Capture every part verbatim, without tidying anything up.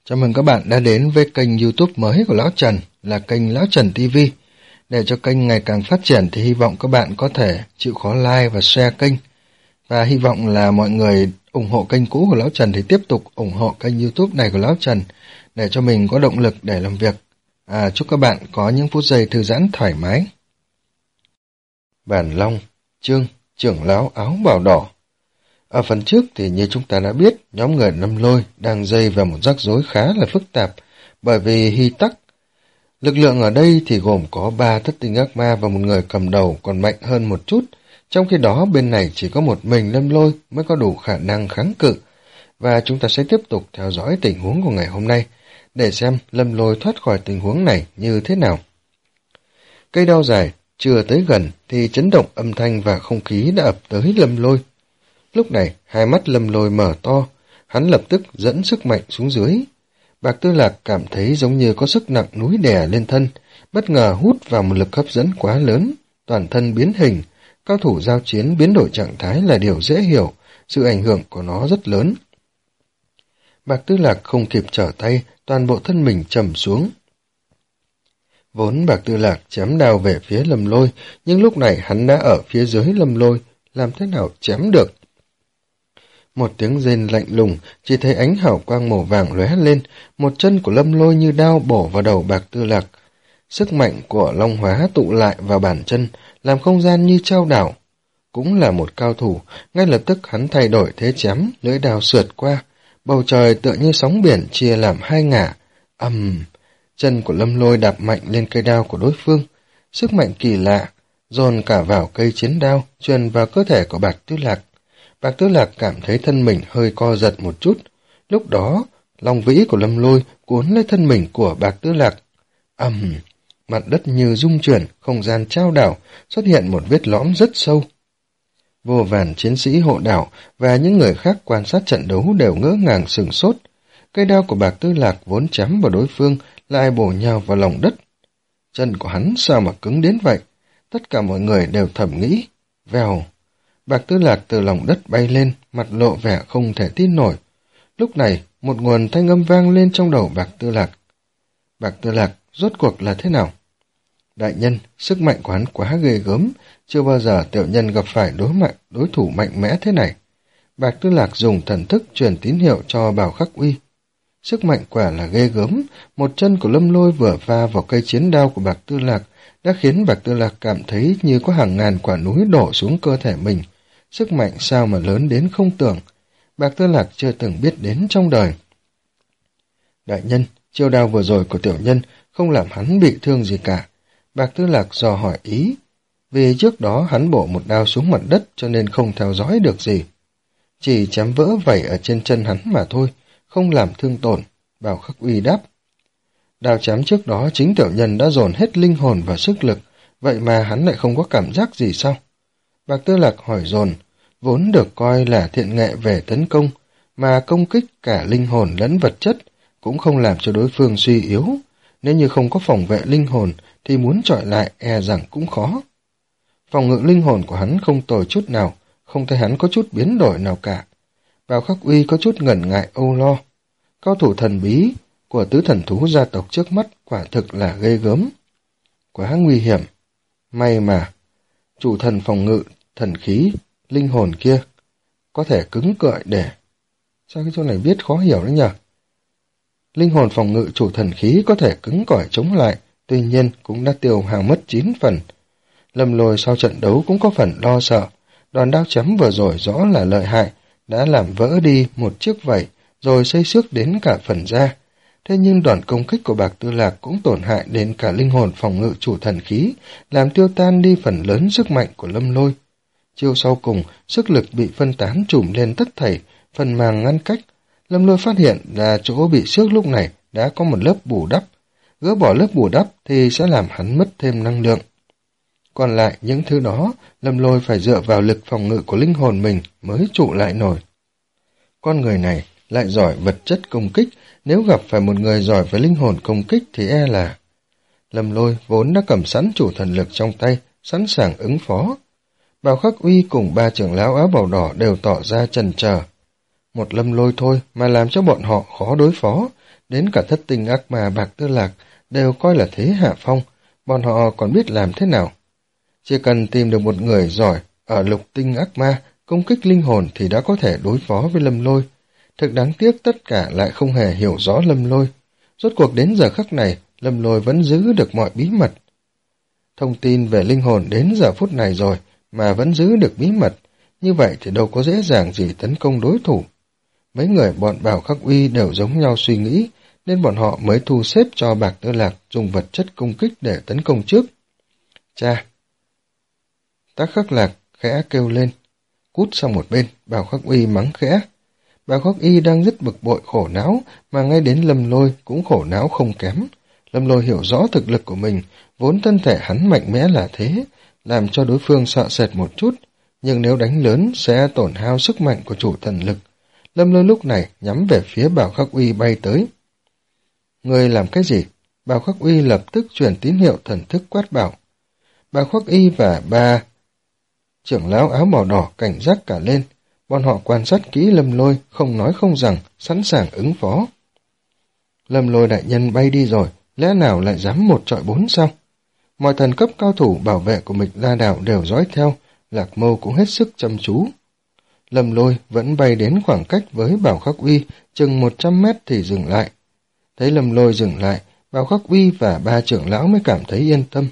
Chào mừng các bạn đã đến với kênh YouTube mới của Lão Trần là kênh Lão Trần ti vi. Để cho kênh ngày càng phát triển thì hy vọng các bạn có thể chịu khó like và share kênh. Và hy vọng là mọi người ủng hộ kênh cũ của Lão Trần thì tiếp tục ủng hộ kênh YouTube này của Lão Trần để cho mình có động lực để làm việc. À, chúc các bạn có những phút giây thư giãn thoải mái. Bản Long, chương trưởng lão áo bào đỏ. Ở phần trước thì như chúng ta đã biết, nhóm người Lâm Lôi đang dây vào một rắc rối khá là phức tạp, bởi vì Hy Tắc. Lực lượng ở đây thì gồm có ba thất tinh ác ma và một người cầm đầu còn mạnh hơn một chút, trong khi đó bên này chỉ có một mình Lâm Lôi mới có đủ khả năng kháng cự. Và chúng ta sẽ tiếp tục theo dõi tình huống của ngày hôm nay, để xem Lâm Lôi thoát khỏi tình huống này như thế nào. Cây đao dài chưa tới gần thì chấn động âm thanh và không khí đã ập tới Lâm Lôi. Lúc này, hai mắt Lâm Lôi mở to, hắn lập tức dẫn sức mạnh xuống dưới. Bạc Tư Lạc cảm thấy giống như có sức nặng núi đè lên thân, bất ngờ hút vào một lực hấp dẫn quá lớn, toàn thân biến hình. Cao thủ giao chiến biến đổi trạng thái là điều dễ hiểu, sự ảnh hưởng của nó rất lớn. Bạc Tư Lạc không kịp trở tay, toàn bộ thân mình trầm xuống. Vốn Bạc Tư Lạc chém đao về phía Lâm Lôi, nhưng lúc này hắn đã ở phía dưới Lâm Lôi, làm thế nào chém được? Một tiếng rên lạnh lùng, chỉ thấy ánh hào quang màu vàng lóe lên, một chân của Lâm Lôi như đao bổ vào đầu Bạc Tư Lạc. Sức mạnh của Long Hóa tụ lại vào bàn chân, làm không gian như trao đảo. Cũng là một cao thủ, ngay lập tức hắn thay đổi thế chém, lưỡi đao sượt qua, bầu trời tựa như sóng biển chia làm hai ngả. Ầm, um, chân của Lâm Lôi đạp mạnh lên cây đao của đối phương, sức mạnh kỳ lạ, dồn cả vào cây chiến đao, truyền vào cơ thể của Bạc Tư Lạc. Bạc Tư Lạc cảm thấy thân mình hơi co giật một chút. Lúc đó, long vĩ của Lâm Lôi cuốn lấy thân mình của Bạc Tư Lạc. Ầm, um, mặt đất như rung chuyển, không gian trao đảo, xuất hiện một vết lõm rất sâu. Vô vàn chiến sĩ hộ đảo và những người khác quan sát trận đấu đều ngỡ ngàng sửng sốt. Cây đao của Bạc Tư Lạc vốn chém vào đối phương lại bổ nhào vào lòng đất. Chân của hắn sao mà cứng đến vậy? Tất cả mọi người đều thầm nghĩ. Vèo. Bạc Tư Lạc từ lòng đất bay lên, mặt lộ vẻ không thể tin nổi. Lúc này, một nguồn thanh âm vang lên trong đầu Bạc Tư Lạc. Bạc Tư Lạc, rốt cuộc là thế nào? Đại nhân, sức mạnh của hắn quá ghê gớm, chưa bao giờ tiểu nhân gặp phải đối mạnh, đối thủ mạnh mẽ thế này. Bạc Tư Lạc dùng thần thức truyền tín hiệu cho Bảo Khắc Uy. Sức mạnh quả là ghê gớm, một chân của Lâm Lôi vừa va vào cây chiến đao của Bạc Tư Lạc đã khiến Bạc Tư Lạc cảm thấy như có hàng ngàn quả núi đổ xuống cơ thể mình. Sức mạnh sao mà lớn đến không tưởng, Bạc Tư Lạc chưa từng biết đến trong đời. Đại nhân, chiêu đao vừa rồi của tiểu nhân không làm hắn bị thương gì cả. Bạc Tư Lạc dò hỏi ý, vì trước đó hắn bổ một đao xuống mặt đất cho nên không theo dõi được gì. Chỉ chém vỡ vảy ở trên chân hắn mà thôi, không làm thương tổn, Bảo Khắc Uy đáp. Đao chém trước đó chính tiểu nhân đã dồn hết linh hồn và sức lực, vậy mà hắn lại không có cảm giác gì sao? Bạc Tư Lạc hỏi dồn, vốn được coi là thiện nghệ về tấn công, mà công kích cả linh hồn lẫn vật chất, cũng không làm cho đối phương suy yếu. Nếu như không có phòng vệ linh hồn, thì muốn chọi lại e rằng cũng khó. Phòng ngự linh hồn của hắn không tồi chút nào, không thấy hắn có chút biến đổi nào cả. Bảo Khắc Uy có chút ngần ngại âu lo. Cao thủ thần bí của tứ thần thú gia tộc trước mắt quả thực là ghê gớm. Quá nguy hiểm. May mà, chủ thần phòng ngự, thần khí, linh hồn kia, có thể cứng cợi để... Sao cái chỗ này viết khó hiểu đấy nhỉ? Linh hồn phòng ngự chủ thần khí có thể cứng cỏi chống lại, tuy nhiên cũng đã tiêu hao mất chín phần. Lâm Lôi sau trận đấu cũng có phần lo sợ, đòn đao chém vừa rồi rõ là lợi hại, đã làm vỡ đi một chiếc vảy, rồi xây xước đến cả phần da. Thế nhưng đòn công kích của Bạc Tư Lạc cũng tổn hại đến cả linh hồn phòng ngự chủ thần khí, làm tiêu tan đi phần lớn sức mạnh của Lâm Lôi. Chiêu sau cùng, sức lực bị phân tán trùm lên tất thảy, phần màng ngăn cách. Lâm Lôi phát hiện là chỗ bị xước lúc này đã có một lớp bù đắp. Gỡ bỏ lớp bù đắp thì sẽ làm hắn mất thêm năng lượng. Còn lại những thứ đó, Lâm Lôi phải dựa vào lực phòng ngự của linh hồn mình mới trụ lại nổi. Con người này lại giỏi vật chất công kích, nếu gặp phải một người giỏi với linh hồn công kích thì e là... Lâm Lôi vốn đã cầm sẵn chủ thần lực trong tay, sẵn sàng ứng phó. Bảo Khắc Uy cùng ba trưởng lão áo bào đỏ đều tỏ ra chần chờ. Một Lâm Lôi thôi mà làm cho bọn họ khó đối phó, đến cả thất tinh ác ma Bạc Tư Lạc đều coi là thế hạ phong, bọn họ còn biết làm thế nào. Chỉ cần tìm được một người giỏi ở lục tinh ác ma, công kích linh hồn thì đã có thể đối phó với Lâm Lôi. Thực đáng tiếc tất cả lại không hề hiểu rõ Lâm Lôi. Rốt cuộc đến giờ khắc này, Lâm Lôi vẫn giữ được mọi bí mật. Thông tin về linh hồn đến giờ phút này rồi mà vẫn giữ được bí mật, như vậy thì đâu có dễ dàng gì tấn công đối thủ. Mấy người bọn Bảo Khắc Uy đều giống nhau suy nghĩ, nên bọn họ mới thu xếp cho Bạc Tư Lạc dùng vật chất công kích để tấn công trước. Cha! Tác Khắc Lạc khẽ kêu lên, cút sang một bên, Bảo Khắc Uy mắng khẽ. Bảo Khắc Uy đang rất bực bội khổ não, mà ngay đến Lâm Lôi cũng khổ não không kém. Lâm Lôi hiểu rõ thực lực của mình, vốn thân thể hắn mạnh mẽ là thế, làm cho đối phương sợ sệt một chút, nhưng nếu đánh lớn sẽ tổn hao sức mạnh của chủ thần lực. Lâm Lôi lúc này nhắm về phía Bảo Khắc Uy bay tới. Người làm cái gì? Bảo Khắc Uy lập tức truyền tín hiệu thần thức quát bảo. Bảo Khắc Uy và ba trưởng lão áo màu đỏ cảnh giác cả lên, bọn họ quan sát kỹ Lâm Lôi, không nói không rằng, sẵn sàng ứng phó. Lâm Lôi đại nhân bay đi rồi, lẽ nào lại dám một trọi bốn sao? Mọi thần cấp cao thủ bảo vệ của Mịch La Đạo đều dõi theo, Lạc Mâu cũng hết sức chăm chú. Lâm Lôi vẫn bay đến khoảng cách với Bảo Khắc Uy, chừng một trăm mét thì dừng lại. Thấy Lâm Lôi dừng lại, Bảo Khắc Uy và ba trưởng lão mới cảm thấy yên tâm.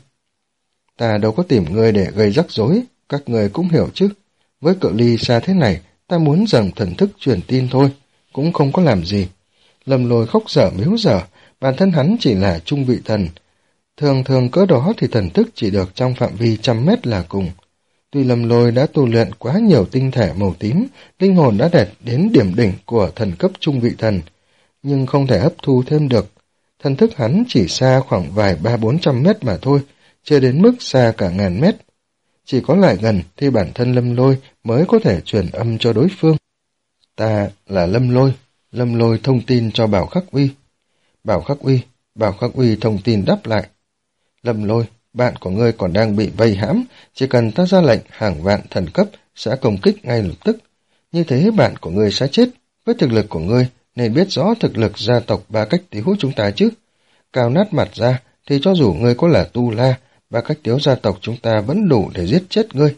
Ta đâu có tìm người để gây rắc rối, các người cũng hiểu chứ. Với cự ly xa thế này, ta muốn dần thần thức truyền tin thôi, cũng không có làm gì. Lâm Lôi khóc dở miếu dở, bản thân hắn chỉ là trung vị thần. Thường thường cỡ đó thì thần thức chỉ được trong phạm vi trăm mét là cùng. Tuy Lâm Lôi đã tu luyện quá nhiều tinh thể màu tím, linh hồn đã đạt đến điểm đỉnh của thần cấp trung vị thần, nhưng không thể hấp thu thêm được. Thần thức hắn chỉ xa khoảng vài ba bốn trăm mét mà thôi, chưa đến mức xa cả ngàn mét. Chỉ có lại gần thì bản thân Lâm Lôi mới có thể truyền âm cho đối phương. Ta là Lâm Lôi, Lâm Lôi thông tin cho Bảo Khắc Uy. Bảo Khắc Uy, Bảo Khắc Uy thông tin đáp lại. Lâm Lôi, bạn của ngươi còn đang bị vây hãm, chỉ cần ta ra lệnh hàng vạn thần cấp sẽ công kích ngay lập tức. Như thế bạn của ngươi sẽ chết. Với thực lực của ngươi nên biết rõ thực lực gia tộc Ba Cách Tiếu chúng ta chứ. Cào nát mặt ra thì cho dù ngươi có là tu la, Ba Cách Tiếu gia tộc chúng ta vẫn đủ để giết chết ngươi.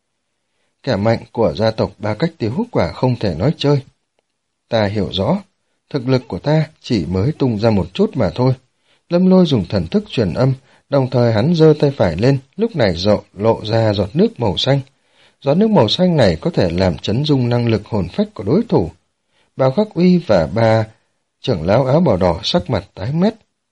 Kẻ mạnh của gia tộc Ba Cách Tiếu quả không thể nói chơi. Ta hiểu rõ, thực lực của ta chỉ mới tung ra một chút mà thôi. Lâm Lôi dùng thần thức truyền âm, đồng thời hắn giơ tay phải lên, lúc này rộ lộ ra giọt nước màu xanh. Giọt nước màu xanh này có thể làm chấn dung năng lực hồn phách của đối thủ. Bảo Khắc Uy và ba trưởng lão áo bào đỏ sắc mặt tái mét.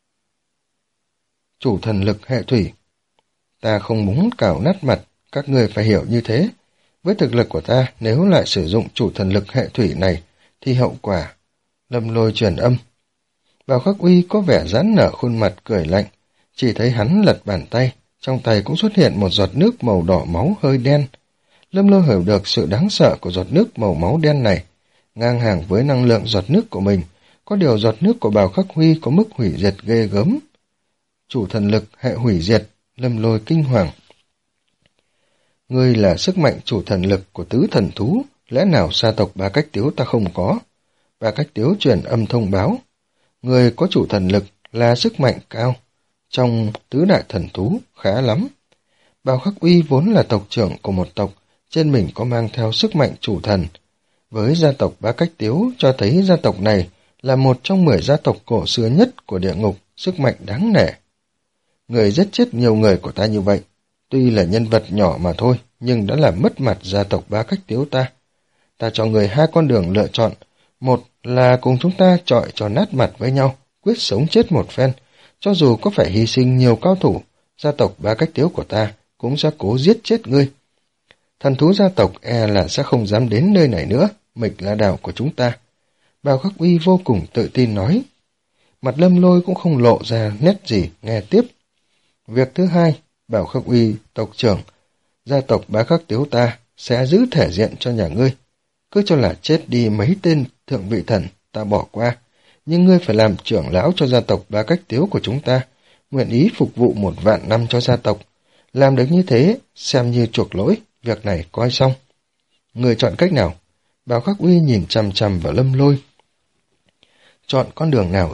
Chủ thần lực hệ thủy. Ta không muốn cào nát mặt, các người phải hiểu như thế. Với thực lực của ta, nếu lại sử dụng chủ thần lực hệ thủy này, thì hậu quả. Lâm Lôi truyền âm. Bảo Khắc Uy có vẻ giãn nở khuôn mặt cười lạnh, chỉ thấy hắn lật bàn tay, trong tay cũng xuất hiện một giọt nước màu đỏ máu hơi đen. Lâm Lôi hiểu được sự đáng sợ của giọt nước màu máu đen này, ngang hàng với năng lượng giọt nước của mình, có điều giọt nước của Bảo Khắc Huy có mức hủy diệt ghê gớm. Chủ thần lực hệ hủy diệt, Lâm Lôi kinh hoàng. Ngươi là sức mạnh chủ thần lực của tứ thần thú, lẽ nào gia tộc Ba Cách Tiếu ta không có? Ba Cách Tiếu truyền âm thông báo. Ngươi có chủ thần lực là sức mạnh cao, trong tứ đại thần thú khá lắm. Bảo Khắc Uy vốn là tộc trưởng của một tộc, trên mình có mang theo sức mạnh chủ thần. Với gia tộc Ba Cách Tiếu cho thấy gia tộc này là một trong mười gia tộc cổ xưa nhất của địa ngục, sức mạnh đáng nể. Người giết chết nhiều người của ta như vậy, tuy là nhân vật nhỏ mà thôi, nhưng đã làm mất mặt gia tộc Ba Cách Tiếu ta. Ta cho người hai con đường lựa chọn, một là cùng chúng ta chọi cho nát mặt với nhau, quyết sống chết một phen, cho dù có phải hy sinh nhiều cao thủ, gia tộc Ba Cách Tiếu của ta cũng sẽ cố giết chết ngươi. Thần thú gia tộc e là sẽ không dám đến nơi này nữa, Mịch La Đảo của chúng ta. Bảo Khắc Uy vô cùng tự tin nói. Mặt Lâm Lôi cũng không lộ ra nét gì, nghe tiếp. Việc thứ hai, Bảo Khắc Uy, tộc trưởng, gia tộc Bá Khắc Tiếu ta sẽ giữ thể diện cho nhà ngươi. Cứ cho là chết đi mấy tên thượng vị thần, ta bỏ qua. Nhưng ngươi phải làm trưởng lão cho gia tộc Bá Cách Tiếu của chúng ta, nguyện ý phục vụ một vạn năm cho gia tộc. Làm được như thế, xem như chuộc lỗi, việc này coi xong. Ngươi chọn cách nào? Bảo Khắc Uy nhìn chằm chằm vào Lâm Lôi. Chọn con đường nào ư?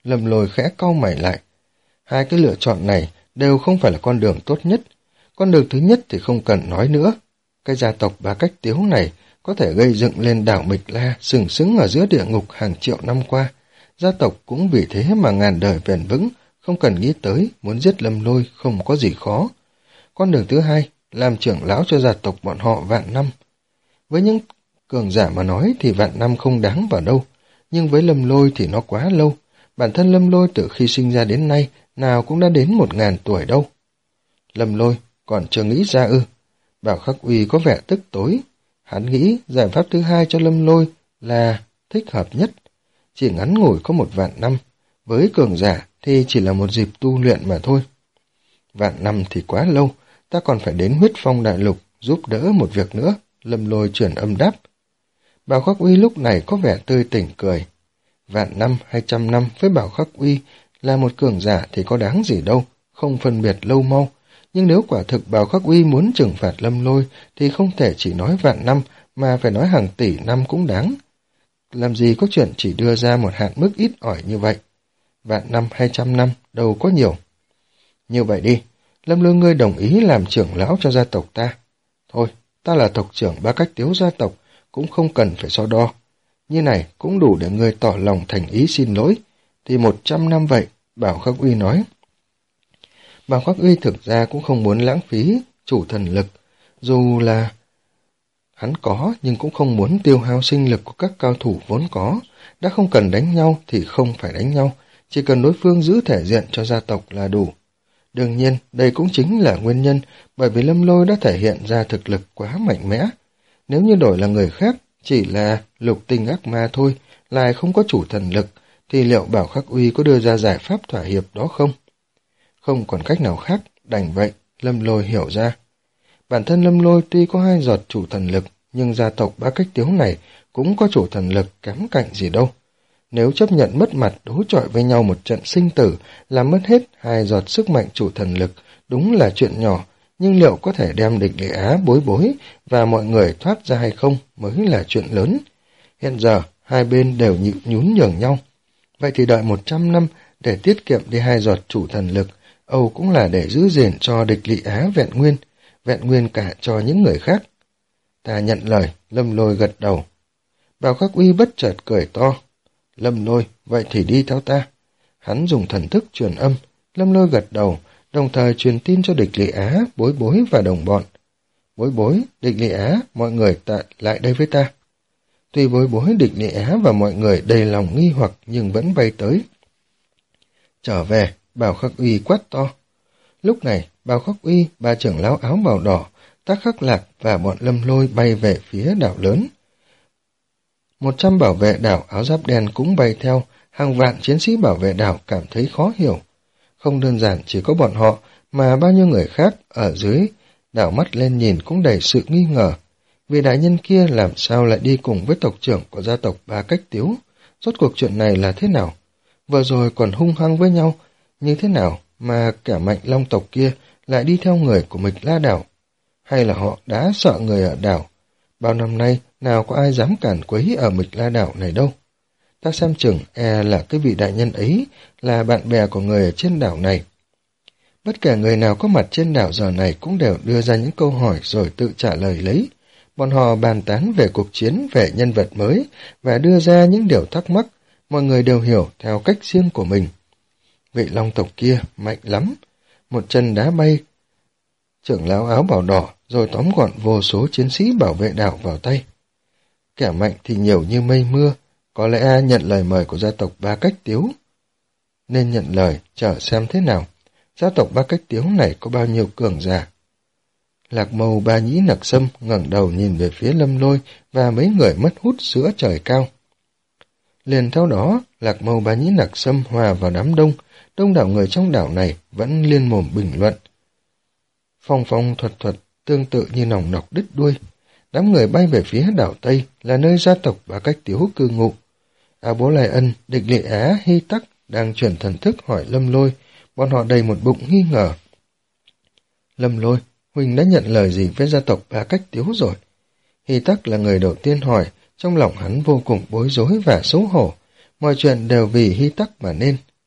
Lâm Lôi khẽ cau mày lại. Hai cái lựa chọn này đều không phải là con đường tốt nhất. Con đường thứ nhất thì không cần nói nữa. Cái gia tộc Bá Cách Tiếu này có thể gây dựng lên đảo Mịch La sừng sững ở giữa địa ngục hàng triệu năm qua. Gia tộc cũng vì thế mà ngàn đời bền vững, không cần nghĩ tới, muốn giết Lâm Lôi không có gì khó. Con đường thứ hai, làm trưởng lão cho gia tộc bọn họ vạn năm. Với những cường giả mà nói thì vạn năm không đáng vào đâu, nhưng với Lâm Lôi thì nó quá lâu. Bản thân Lâm Lôi từ khi sinh ra đến nay, nào cũng đã đến một ngàn tuổi đâu. Lâm Lôi còn chưa nghĩ ra ư. Bảo Khắc Uy có vẻ tức tối. Hắn nghĩ giải pháp thứ hai cho Lâm Lôi là thích hợp nhất. Chỉ ngắn ngủi có một vạn năm, với cường giả thì chỉ là một dịp tu luyện mà thôi. Vạn năm thì quá lâu, ta còn phải đến Huyết Phong Đại Lục giúp đỡ một việc nữa, Lâm Lôi chuyển âm đáp. Bảo Khắc Uy lúc này có vẻ tươi tỉnh cười. Vạn năm hay trăm năm với Bảo Khắc Uy là một cường giả thì có đáng gì đâu, không phân biệt lâu mau. Nhưng nếu quả thực Bảo Khắc Uy muốn trừng phạt Lâm Lôi thì không thể chỉ nói vạn năm mà phải nói hàng tỷ năm cũng đáng. Làm gì có chuyện chỉ đưa ra một hạn mức ít ỏi như vậy. Vạn năm hay trăm năm đâu có nhiều. Như vậy đi, Lâm Lôi ngươi đồng ý làm trưởng lão cho gia tộc ta. Thôi, ta là tộc trưởng Bá Cách Tiếu gia tộc, cũng không cần phải so đo. Như này cũng đủ để ngươi tỏ lòng thành ý xin lỗi. Thì một trăm năm vậy, Bảo Khắc Uy nói. Bảo Khắc Uy thực ra cũng không muốn lãng phí chủ thần lực, dù là hắn có nhưng cũng không muốn tiêu hao sinh lực của các cao thủ vốn có. Đã không cần đánh nhau thì không phải đánh nhau, chỉ cần đối phương giữ thể diện cho gia tộc là đủ. Đương nhiên, đây cũng chính là nguyên nhân bởi vì Lâm Lôi đã thể hiện ra thực lực quá mạnh mẽ. Nếu như đổi là người khác, chỉ là lục tinh ác ma thôi, lại không có chủ thần lực, thì liệu Bảo Khắc Uy có đưa ra giải pháp thỏa hiệp đó không? Không còn cách nào khác, đành vậy, Lâm Lôi hiểu ra. Bản thân Lâm Lôi tuy có hai giọt chủ thần lực, nhưng gia tộc Bá Cách Tiếu này cũng có chủ thần lực kém cạnh gì đâu. Nếu chấp nhận mất mặt đối chọi với nhau một trận sinh tử, làm mất hết hai giọt sức mạnh chủ thần lực, đúng là chuyện nhỏ, nhưng liệu có thể đem Địch Lệ Á, Bối Bối và mọi người thoát ra hay không mới là chuyện lớn. Hiện giờ, hai bên đều nhịn nhún nhường nhau. Vậy thì đợi một trăm năm để tiết kiệm đi hai giọt chủ thần lực, Âu cũng là để giữ gìn cho Địch Lệ Á vẹn nguyên, vẹn nguyên cả cho những người khác. Ta nhận lời, Lâm Lôi gật đầu. Bảo Khắc Uy bất chợt cười to. Lâm Lôi, vậy thì đi theo ta. Hắn dùng thần thức truyền âm, Lâm Lôi gật đầu, đồng thời truyền tin cho Địch Lệ Á, Bối Bối và đồng bọn. Bối Bối, Địch Lệ Á, mọi người tại lại đây với ta. Tuy Bối Bối, Địch Lệ Á và mọi người đầy lòng nghi hoặc nhưng vẫn bay tới. Trở về, Bảo Khắc Uy quát to. Lúc này, Bảo Khắc Uy, ba trưởng lão áo bào đỏ, Tác Khắc Lạc và bọn Lâm Lôi bay về phía đảo lớn. Một trăm bảo vệ đảo áo giáp đen cũng bay theo, hàng vạn chiến sĩ bảo vệ đảo cảm thấy khó hiểu. Không đơn giản chỉ có bọn họ, mà bao nhiêu người khác ở dưới đảo mắt lên nhìn cũng đầy sự nghi ngờ. Vì đại nhân kia làm sao lại đi cùng với tộc trưởng của gia tộc Bá Cách Tiếu? Rốt cuộc chuyện này là thế nào? Vừa rồi còn hung hăng với nhau, như thế nào mà kẻ mạnh long tộc kia lại đi theo người của Mịch La đảo? Hay là họ đã sợ người ở đảo? Bao năm nay, nào có ai dám cản quấy ở Mịch La đảo này đâu. Ta xem chừng e là cái vị đại nhân ấy là bạn bè của người ở trên đảo này. Bất kể người nào có mặt trên đảo giờ này cũng đều đưa ra những câu hỏi rồi tự trả lời lấy. Bọn họ bàn tán về cuộc chiến, về nhân vật mới và đưa ra những điều thắc mắc, mọi người đều hiểu theo cách riêng của mình. Vị long tộc kia mạnh lắm, một chân đá bay trưởng lão áo bào đỏ rồi tóm gọn vô số chiến sĩ bảo vệ đảo vào tay. Kẻ mạnh thì nhiều như mây mưa, có lẽ nhận lời mời của gia tộc Bá Cách Tiếu. Nên nhận lời, chờ xem thế nào. Gia tộc Bá Cách Tiếu này có bao nhiêu cường giả? Lạc Mâu Ba Nhĩ Nặc Sâm ngẩng đầu nhìn về phía Lâm Lôi và mấy người mất hút giữa trời cao. Liền theo đó, Lạc Mâu Ba Nhĩ Nặc Sâm hòa vào đám đông, đông đảo người trong đảo này vẫn liên mồm bình luận. Phong phong thuật thuật, tương tự như nòng nọc đứt đuôi. Đám người bay về phía đảo Tây là nơi gia tộc Bá Cách Tiếu cư ngụ. A Bố Lai Ân, Địch Lệ Á, Hy Tắc đang chuyển thần thức hỏi Lâm Lôi, bọn họ đầy một bụng nghi ngờ. Lâm Lôi, Huỳnh đã nhận lời gì với gia tộc Bá Cách Tiếu rồi? Hy Tắc là người đầu tiên hỏi, trong lòng hắn vô cùng bối rối và xấu hổ. Mọi chuyện đều vì Hy Tắc mà nên.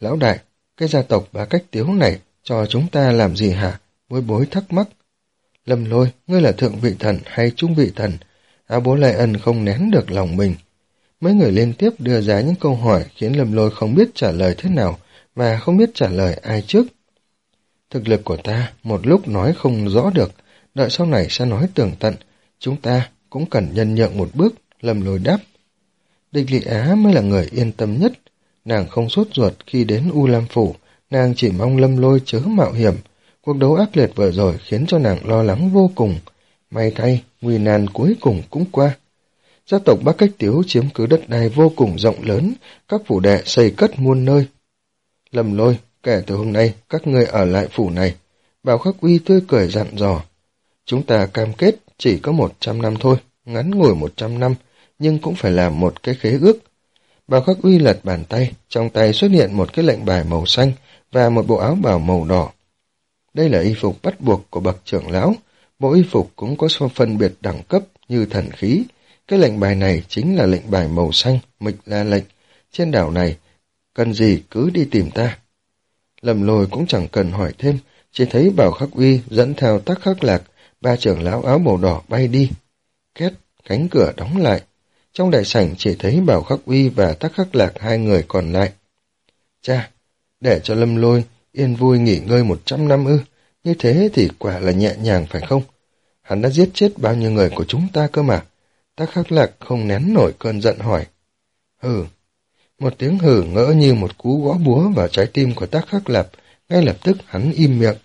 Lão đại, cái gia tộc Bá Cách Tiếu này cho chúng ta làm gì hả? Bối bối thắc mắc. Lâm Lôi, ngươi là thượng vị thần hay trung vị thần? Áo bố Lai Ân không nén được lòng mình. Mấy người liên tiếp đưa ra những câu hỏi khiến Lâm Lôi không biết trả lời thế nào, mà không biết trả lời ai trước. Thực lực của ta một lúc nói không rõ được, đợi sau này sẽ nói tường tận, chúng ta cũng cần nhân nhượng một bước, Lâm Lôi đáp. Địch Lị Á mới là người yên tâm nhất, nàng không sốt ruột khi đến U Lam Phủ, nàng chỉ mong Lâm Lôi chớ mạo hiểm. Cuộc đấu ác liệt vừa rồi khiến cho nàng lo lắng vô cùng, may thay, nguy nan cuối cùng cũng qua. Gia tộc Bá Cách Tiếu chiếm cứ đất đai vô cùng rộng lớn, các phủ đệ xây cất muôn nơi. Lâm Lôi, kể từ hôm nay các ngươi ở lại phủ này. Bảo Khắc Uy tươi cười dặn dò. Chúng ta cam kết chỉ có một trăm năm thôi, ngắn ngủi một trăm năm, nhưng cũng phải làm một cái khế ước. Bảo Khắc Uy lật bàn tay, trong tay xuất hiện một cái lệnh bài màu xanh và một bộ áo bào màu đỏ. Đây là y phục bắt buộc của bậc trưởng lão, bộ y phục cũng có phân biệt đẳng cấp như thần khí. Cái lệnh bài này chính là lệnh bài màu xanh, Mịch La lệnh. Trên đảo này, cần gì cứ đi tìm ta. Lâm Lôi cũng chẳng cần hỏi thêm, chỉ thấy Bảo Khắc Uy dẫn theo Tắc Khắc Lạc, ba trưởng lão áo màu đỏ bay đi. Két, cánh cửa đóng lại. Trong đại sảnh chỉ thấy Bảo Khắc Uy và Tắc Khắc Lạc hai người còn lại. Cha, để cho Lâm Lôi yên vui nghỉ ngơi một trăm năm ư, như thế thì quả là nhẹ nhàng phải không? Hắn đã giết chết bao nhiêu người của chúng ta cơ mà. Tắc Khắc Lạc không nén nổi cơn giận hỏi. Hừ. Một tiếng hừ ngỡ như một cú gõ búa vào trái tim của Tắc Khắc Lạc, ngay lập tức hắn im miệng.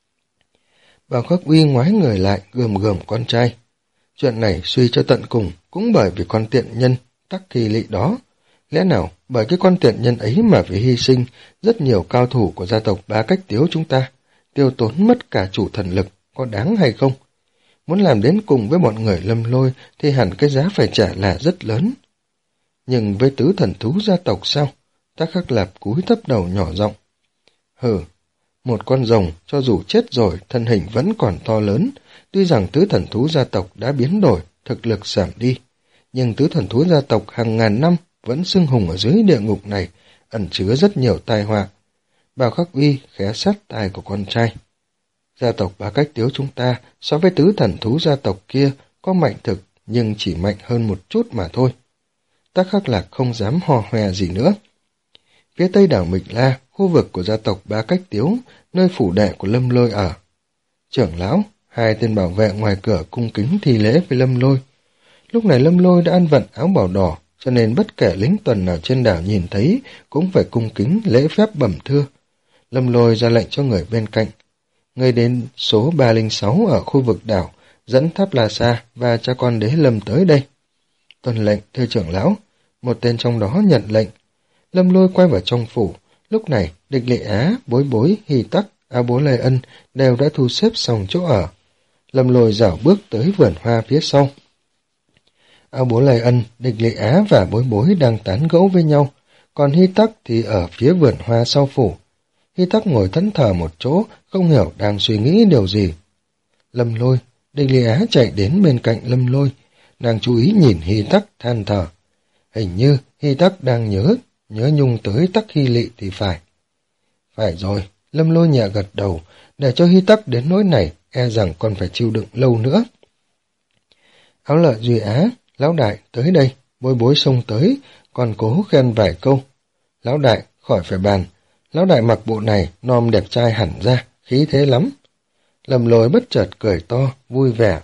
Bảo Khắc Uy ngoái người lại, gườm gườm con trai. Chuyện này suy cho tận cùng cũng bởi vì con tiện nhân Tắc Kỳ Lị đó. Lẽ nào bởi cái con tiện nhân ấy mà phải hy sinh rất nhiều cao thủ của gia tộc Bá Cách Tiếu chúng ta, tiêu tốn mất cả chủ thần lực, có đáng hay không? Muốn làm đến cùng với bọn người Lâm Lôi thì hẳn cái giá phải trả là rất lớn. Nhưng với tứ thần thú gia tộc sao? Tắc Khắc Lạp cúi thấp đầu nhỏ giọng. Hừ, một con rồng cho dù chết rồi thân hình vẫn còn to lớn, tuy rằng tứ thần thú gia tộc đã biến đổi, thực lực giảm đi, nhưng tứ thần thú gia tộc hàng ngàn năm vẫn xưng hùng ở dưới địa ngục này, ẩn chứa rất nhiều tai họa. Bảo Khắc Uy khẽ sát tai của con trai. Gia tộc Bá Cách Tiếu chúng ta so với tứ thần thú gia tộc kia có mạnh thực, nhưng chỉ mạnh hơn một chút mà thôi. Tắc Khắc Lạc không dám hò hoe gì nữa. Phía tây đảo Mịch La, khu vực của gia tộc Bá Cách Tiếu, nơi phủ đệ của Lâm Lôi ở. Trưởng lão, hai tên bảo vệ ngoài cửa cung kính thi lễ với Lâm Lôi. Lúc này Lâm Lôi đã ăn vận áo bào đỏ, cho nên bất kể lính tuần nào trên đảo nhìn thấy cũng phải cung kính lễ phép bẩm thưa. Lâm Lôi ra lệnh cho người bên cạnh. Người đến số ba không sáu ở khu vực đảo, dẫn Tháp La Sa và cha con đế Lâm tới đây. Tuân lệnh, thưa trưởng lão. Một tên trong đó nhận lệnh. Lâm Lôi quay vào trong phủ. Lúc này, Địch Lị Á, Bối Bối, Hy Tắc, Áo Bố Lai Ân đều đã thu xếp xong chỗ ở. Lâm Lôi dảo bước tới vườn hoa phía sau. Áo Bố Lai Ân, Địch Lị Á và Bối Bối đang tán gẫu với nhau, còn Hy Tắc thì ở phía vườn hoa sau phủ. Hy Tắc ngồi thẫn thờ một chỗ, không hiểu đang suy nghĩ điều gì. Lâm Lôi, Địch Lị Á chạy đến bên cạnh Lâm Lôi, nàng chú ý nhìn Hy Tắc than thở. Hình như Hy Tắc đang nhớ, nhớ nhung tới Tắc Hy Lị thì phải. Phải rồi, Lâm Lôi nhẹ gật đầu, để cho Hy Tắc đến nỗi này, e rằng còn phải chịu đựng lâu nữa. Áo Lợi Duy Á, lão đại, tới đây, Bối Bối xông tới, còn cố khen vài câu. Lão đại, khỏi phải bàn, lão đại mặc bộ này, nom đẹp trai hẳn ra, khí thế lắm. Lâm Lôi bất chợt cười to, vui vẻ.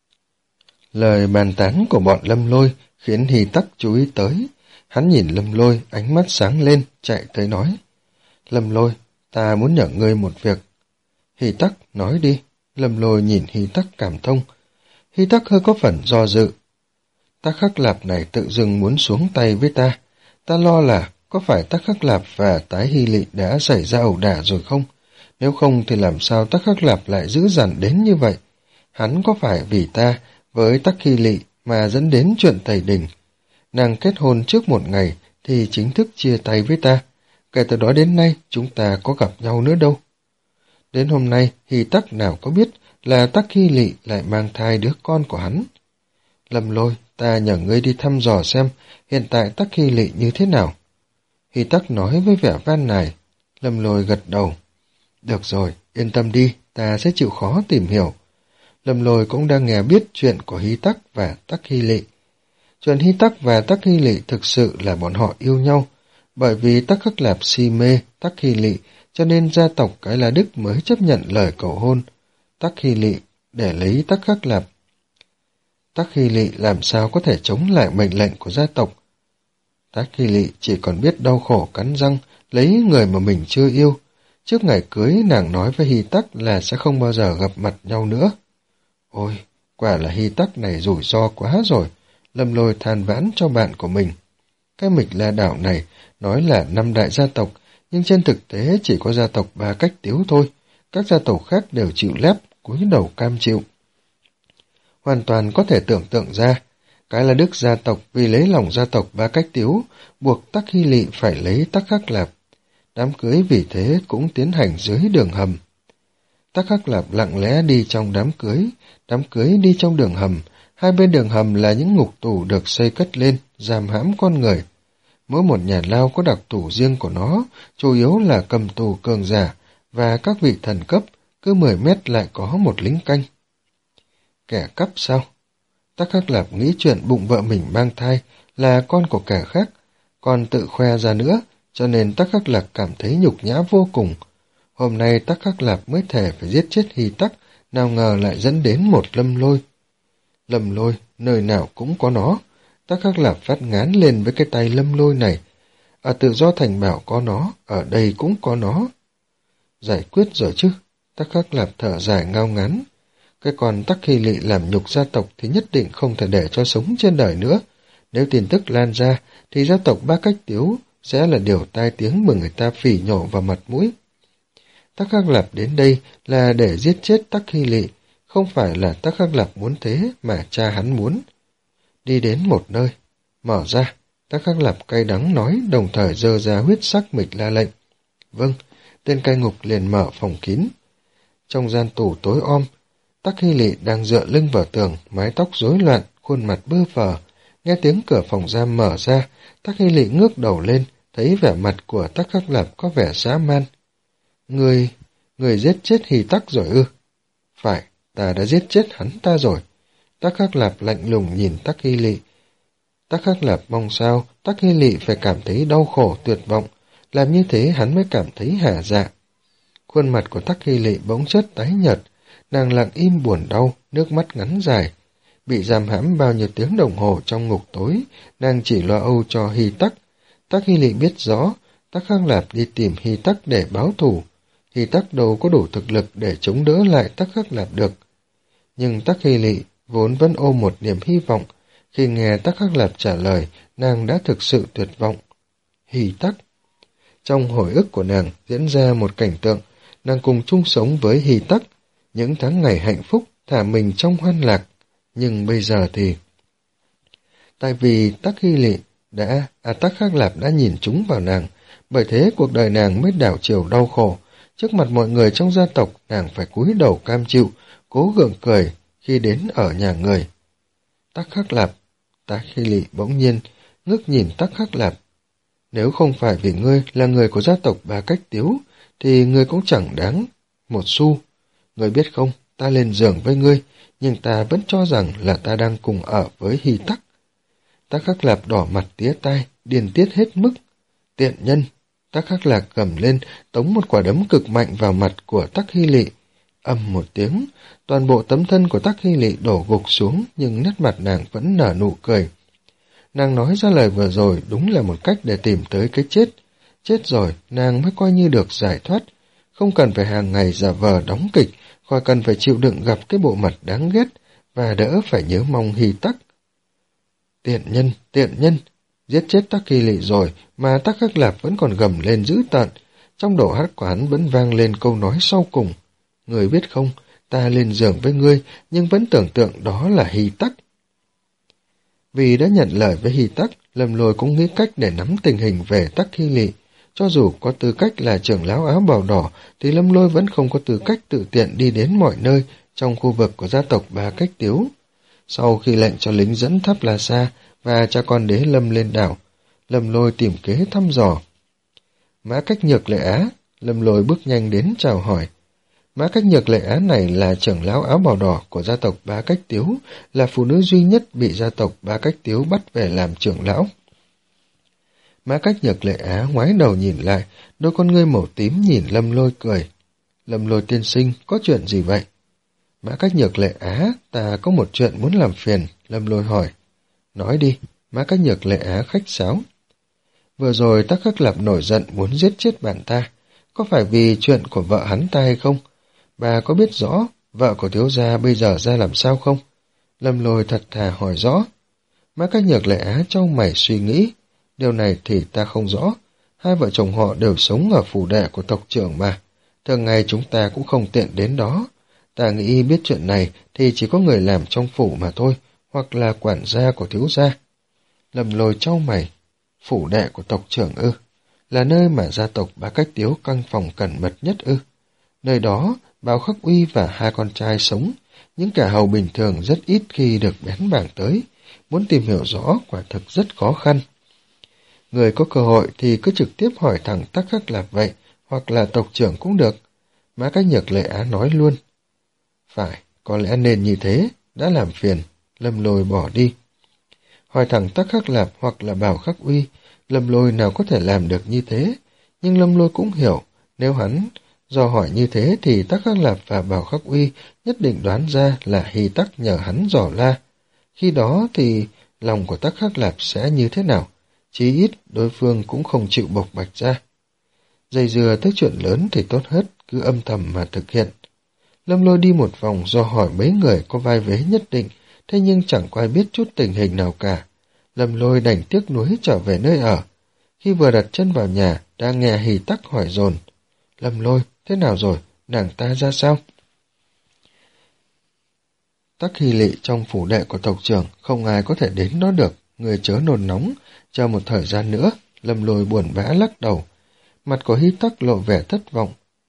Lời bàn tán của bọn Lâm Lôi khiến Hy Tắc chú ý tới. Hắn nhìn Lâm Lôi, ánh mắt sáng lên, chạy tới nói. Lâm Lôi, ta muốn nhờ ngươi một việc. Hy Tắc, nói đi. Lâm Lôi nhìn Hy Tắc cảm thông. Hy Tắc hơi có phần do dự. Tắc Khắc Lạp này tự dưng muốn xuống tay với ta. Ta lo là có phải Tắc Khắc Lạp và Tái Hy Lị đã xảy ra ẩu đả rồi không? Nếu không thì làm sao Tắc Khắc Lạp lại dữ dằn đến như vậy? Hắn có phải vì ta với Tắc Hy Lị mà dẫn đến chuyện tẩy đình? Nàng kết hôn trước một ngày thì chính thức chia tay với ta. Kể từ đó đến nay chúng ta có gặp nhau nữa đâu. Đến hôm nay Hy Tắc nào có biết là Tắc Hy Lị lại mang thai đứa con của hắn. Lâm Lôi, ta nhờ ngươi đi thăm dò xem hiện tại Tắc Hy Lị như thế nào. Hy Tắc nói với vẻ van nài, Lâm Lôi gật đầu. Được rồi, yên tâm đi, ta sẽ chịu khó tìm hiểu. Lâm Lôi cũng đang nghe biết chuyện của Hy Tắc và Tắc Hy Lị. Chuyện Hy Tắc và Tắc Hy Lị thực sự là bọn họ yêu nhau, bởi vì Tắc Khắc Lạp si mê Tắc Hy Lị, cho nên gia tộc Cái La Đức mới chấp nhận lời cầu hôn Tắc Hy Lị để lấy Tắc Khắc Lạp. Tắc Hy Lị làm sao có thể chống lại mệnh lệnh của gia tộc? Tắc Hy Lị chỉ còn biết đau khổ cắn răng lấy người mà mình chưa yêu. Trước ngày cưới nàng nói với Hy Tắc là sẽ không bao giờ gặp mặt nhau nữa. Ôi, quả là Hy Tắc này rủi ro quá rồi. Lâm Lôi than vãn cho bạn của mình. Cái Mịch La đảo này nói là năm đại gia tộc, nhưng trên thực tế chỉ có gia tộc Ba Cách Tiếu thôi. Các gia tộc khác đều chịu lép, cúi đầu cam chịu. Hoàn toàn có thể tưởng tượng ra, Cái La Đức gia tộc vì lấy lòng gia tộc Ba Cách Tiếu, buộc Tắc Hy Lị phải lấy Tắc Khắc Lạp. Đám cưới vì thế cũng tiến hành dưới đường hầm. Tắc Khắc Lạp lặng lẽ đi trong đám cưới, đám cưới đi trong đường hầm. Hai bên đường hầm là những ngục tù được xây cất lên, giam hãm con người. Mỗi một nhà lao có đặc tù riêng của nó, chủ yếu là cầm tù cường giả, và các vị thần cấp, cứ mười mét lại có một lính canh. Kẻ cắp sao? Tắc Khắc Lạp nghĩ chuyện bụng vợ mình mang thai là con của kẻ khác, còn tự khoe ra nữa, cho nên Tắc Khắc Lạp cảm thấy nhục nhã vô cùng. Hôm nay Tắc Khắc Lạp mới thề phải giết chết Hy Tắc, nào ngờ lại dẫn đến một Lâm Lôi. Lâm Lôi, nơi nào cũng có nó. Tắc Khắc Lạp phát ngán lên với cái tay Lâm Lôi này. Ở Tự Do Thành Bảo có nó, ở đây cũng có nó. Giải quyết rồi chứ? Tắc Khắc Lạp thở dài ngao ngán. Cái con Tắc Hy Lị làm nhục gia tộc thì nhất định không thể để cho sống trên đời nữa. Nếu tin tức lan ra, thì gia tộc Ba Cách Tiếu sẽ là điều tai tiếng mà người ta phỉ nhổ vào mặt mũi. Tắc Khắc Lạp đến đây là để giết chết Tắc Hy Lị, không phải là Tắc Khắc Lạp muốn thế mà cha hắn muốn. Đi đến một nơi, mở ra, Tắc Khắc Lạp cay đắng nói, đồng thời giơ ra huyết sắc Mịch La lệnh. Vâng, tên cai ngục liền mở phòng kín. Trong gian tù tối om, Tắc Hy Lị đang dựa lưng vào tường, mái tóc rối loạn, khuôn mặt bơ phờ. Nghe tiếng cửa phòng giam mở ra, Tắc Hy Lị ngước đầu lên, thấy vẻ mặt của Tắc Khắc Lạp có vẻ dã man. Người, người giết chết Hy Tắc rồi ư? Phải, ta đã giết chết hắn ta rồi. Tắc Khắc Lạp lạnh lùng nhìn Tắc Hy Lị. Tắc Khắc Lạp mong sao Tắc Hy Lị phải cảm thấy đau khổ tuyệt vọng, làm như thế hắn mới cảm thấy hả dạ. Khuôn mặt của Tắc Hy Lị bỗng chốc tái nhợt, nàng lặng im buồn đau, nước mắt ngắn dài. Bị giam hãm bao nhiêu tiếng đồng hồ trong ngục tối, nàng chỉ lo âu cho Hy Tắc. Tắc Hy Lị biết rõ, Tắc Khắc Lạp đi tìm Hy Tắc để báo thù. Hy Tắc đâu có đủ thực lực để chống đỡ lại Tắc Khắc Lạp được. Nhưng Tắc Hy Lị vốn vẫn ôm một niềm hy vọng. Khi nghe Tắc Khắc Lạp trả lời, nàng đã thực sự tuyệt vọng. Hy Tắc. Trong hồi ức của nàng diễn ra một cảnh tượng, nàng cùng chung sống với Hy Tắc, những tháng ngày hạnh phúc, thả mình trong hoan lạc. Nhưng bây giờ thì... Tại vì Tắc Hy Lị đã, à Tắc Khắc Lạp đã nhìn trúng vào nàng, bởi thế cuộc đời nàng mới đảo chiều đau khổ. Trước mặt mọi người trong gia tộc, nàng phải cúi đầu cam chịu, cố gượng cười khi đến ở nhà người. Tắc Khắc Lạp, Tắc Hy Lị bỗng nhiên ngước nhìn Tắc Khắc Lạp. Nếu không phải vì ngươi là người của gia tộc Ba Cách Tiếu, thì ngươi cũng chẳng đáng một xu. Ngươi biết không, ta lên giường với ngươi, nhưng ta vẫn cho rằng là ta đang cùng ở với Hy Tắc. Tắc Khắc Lạp đỏ mặt tía tai, điên tiết hết mức. Tiện nhân! Tắc Khắc Lạp gầm lên, tống một quả đấm cực mạnh vào mặt của Tắc Hy Lị. Ầm một tiếng, toàn bộ tấm thân của Tắc Hy Lị đổ gục xuống, nhưng nét mặt nàng vẫn nở nụ cười. Nàng nói ra lời vừa rồi đúng là một cách để tìm tới cái chết. Chết rồi, nàng mới coi như được giải thoát. Không cần phải hàng ngày giả vờ đóng kịch, khỏi cần phải chịu đựng gặp cái bộ mặt đáng ghét, và đỡ phải nhớ mong Hy Tắc. Tiện nhân, tiện nhân! Giết chết Tắc Hy Lị rồi, mà Tắc Khắc Lạp vẫn còn gầm lên dữ tợn. Trong đầu hát của hắn vẫn vang lên câu nói sau cùng. Người biết không, ta lên giường với ngươi, nhưng vẫn tưởng tượng đó là Hy Tắc. Vì đã nhận lời với Hy Tắc, Lâm Lôi cũng nghĩ cách để nắm tình hình về Tắc Hy Lị. Cho dù có tư cách là trưởng lão áo bào đỏ, thì Lâm Lôi vẫn không có tư cách tự tiện đi đến mọi nơi trong khu vực của gia tộc Ba Cách Tiếu. Sau khi lệnh cho lính dẫn Tháp La Sa và cha con đế Lâm lên đảo, Lâm Lôi tìm kế thăm dò. Mã Cách Nhược Lệ Á, Lâm Lôi bước nhanh đến chào hỏi. Mã Cách Nhược Lệ Á này là trưởng lão áo bào đỏ của gia tộc Bá Cách Tiếu, là phụ nữ duy nhất bị gia tộc Bá Cách Tiếu bắt về làm trưởng lão. Mã Cách Nhược Lệ Á ngoái đầu nhìn lại, đôi con ngươi màu tím nhìn Lâm Lôi cười. Lâm Lôi tiên sinh, có chuyện gì vậy? Mã Cách Nhược Lệ Á, ta có một chuyện muốn làm phiền, Lâm Lôi hỏi. Nói đi, Mã Cách Nhược Lệ Á khách sáo. Vừa rồi Tắc Khắc Lạp nổi giận muốn giết chết bạn ta, có phải vì chuyện của vợ hắn ta hay không? Bà có biết rõ vợ của thiếu gia bây giờ ra làm sao không? Lâm Lôi thật thà hỏi rõ. Mã Cách Nhược Lệ Á trao mày suy nghĩ. Điều này thì ta không rõ. Hai vợ chồng họ đều sống ở phủ đệ của tộc trưởng mà. Thường ngày chúng ta cũng không tiện đến đó. Ta nghĩ biết chuyện này thì chỉ có người làm trong phủ mà thôi, hoặc là quản gia của thiếu gia. Lâm Lôi trao mày. Phủ đệ của tộc trưởng ư? Là nơi mà gia tộc Bá Cách Tiếu căng phòng cẩn mật nhất ư? Nơi đó, Bao Khắc Uy và hai con trai sống, những kẻ hầu bình thường rất ít khi được bén mảng tới, muốn tìm hiểu rõ quả thực rất khó khăn. Người có cơ hội thì cứ trực tiếp hỏi thẳng Tắc Khắc Lạp vậy, hoặc là tộc trưởng cũng được. Mã Cách Nhược Lệ Á nói luôn. Phải, có lẽ nên như thế, đã làm phiền. Lâm Lôi bỏ đi. Hỏi thẳng Tắc Khắc Lạp hoặc là Bảo Khắc Uy, Lâm Lôi nào có thể làm được như thế, nhưng Lâm Lôi cũng hiểu, nếu hắn do hỏi như thế thì Tắc Khắc Lạp và Bảo Khắc Uy nhất định đoán ra là Hy Tắc nhờ hắn dò la. Khi đó thì lòng của Tắc Khắc Lạp sẽ như thế nào? Chí ít đối phương cũng không chịu bộc bạch ra. Dây dưa tới chuyện lớn thì tốt hết, cứ âm thầm mà thực hiện. Lâm Lôi đi một vòng do hỏi mấy người có vai vế nhất định, thế nhưng chẳng có ai biết chút tình hình nào cả. Lâm Lôi đành tiếc nuối trở về nơi ở. Khi vừa đặt chân vào nhà, đang nghe Hỷ Tắc hỏi dồn. Lâm Lôi, thế nào rồi? Nàng ta ra sao? Tắc Hy Lị trong phủ đệ của tộc trưởng, không ai có thể đến đó được. Người chớ nôn nóng, chờ một thời gian nữa. Lâm Lôi buồn bã lắc đầu. Mặt của Hỷ Tắc lộ vẻ thất vọng.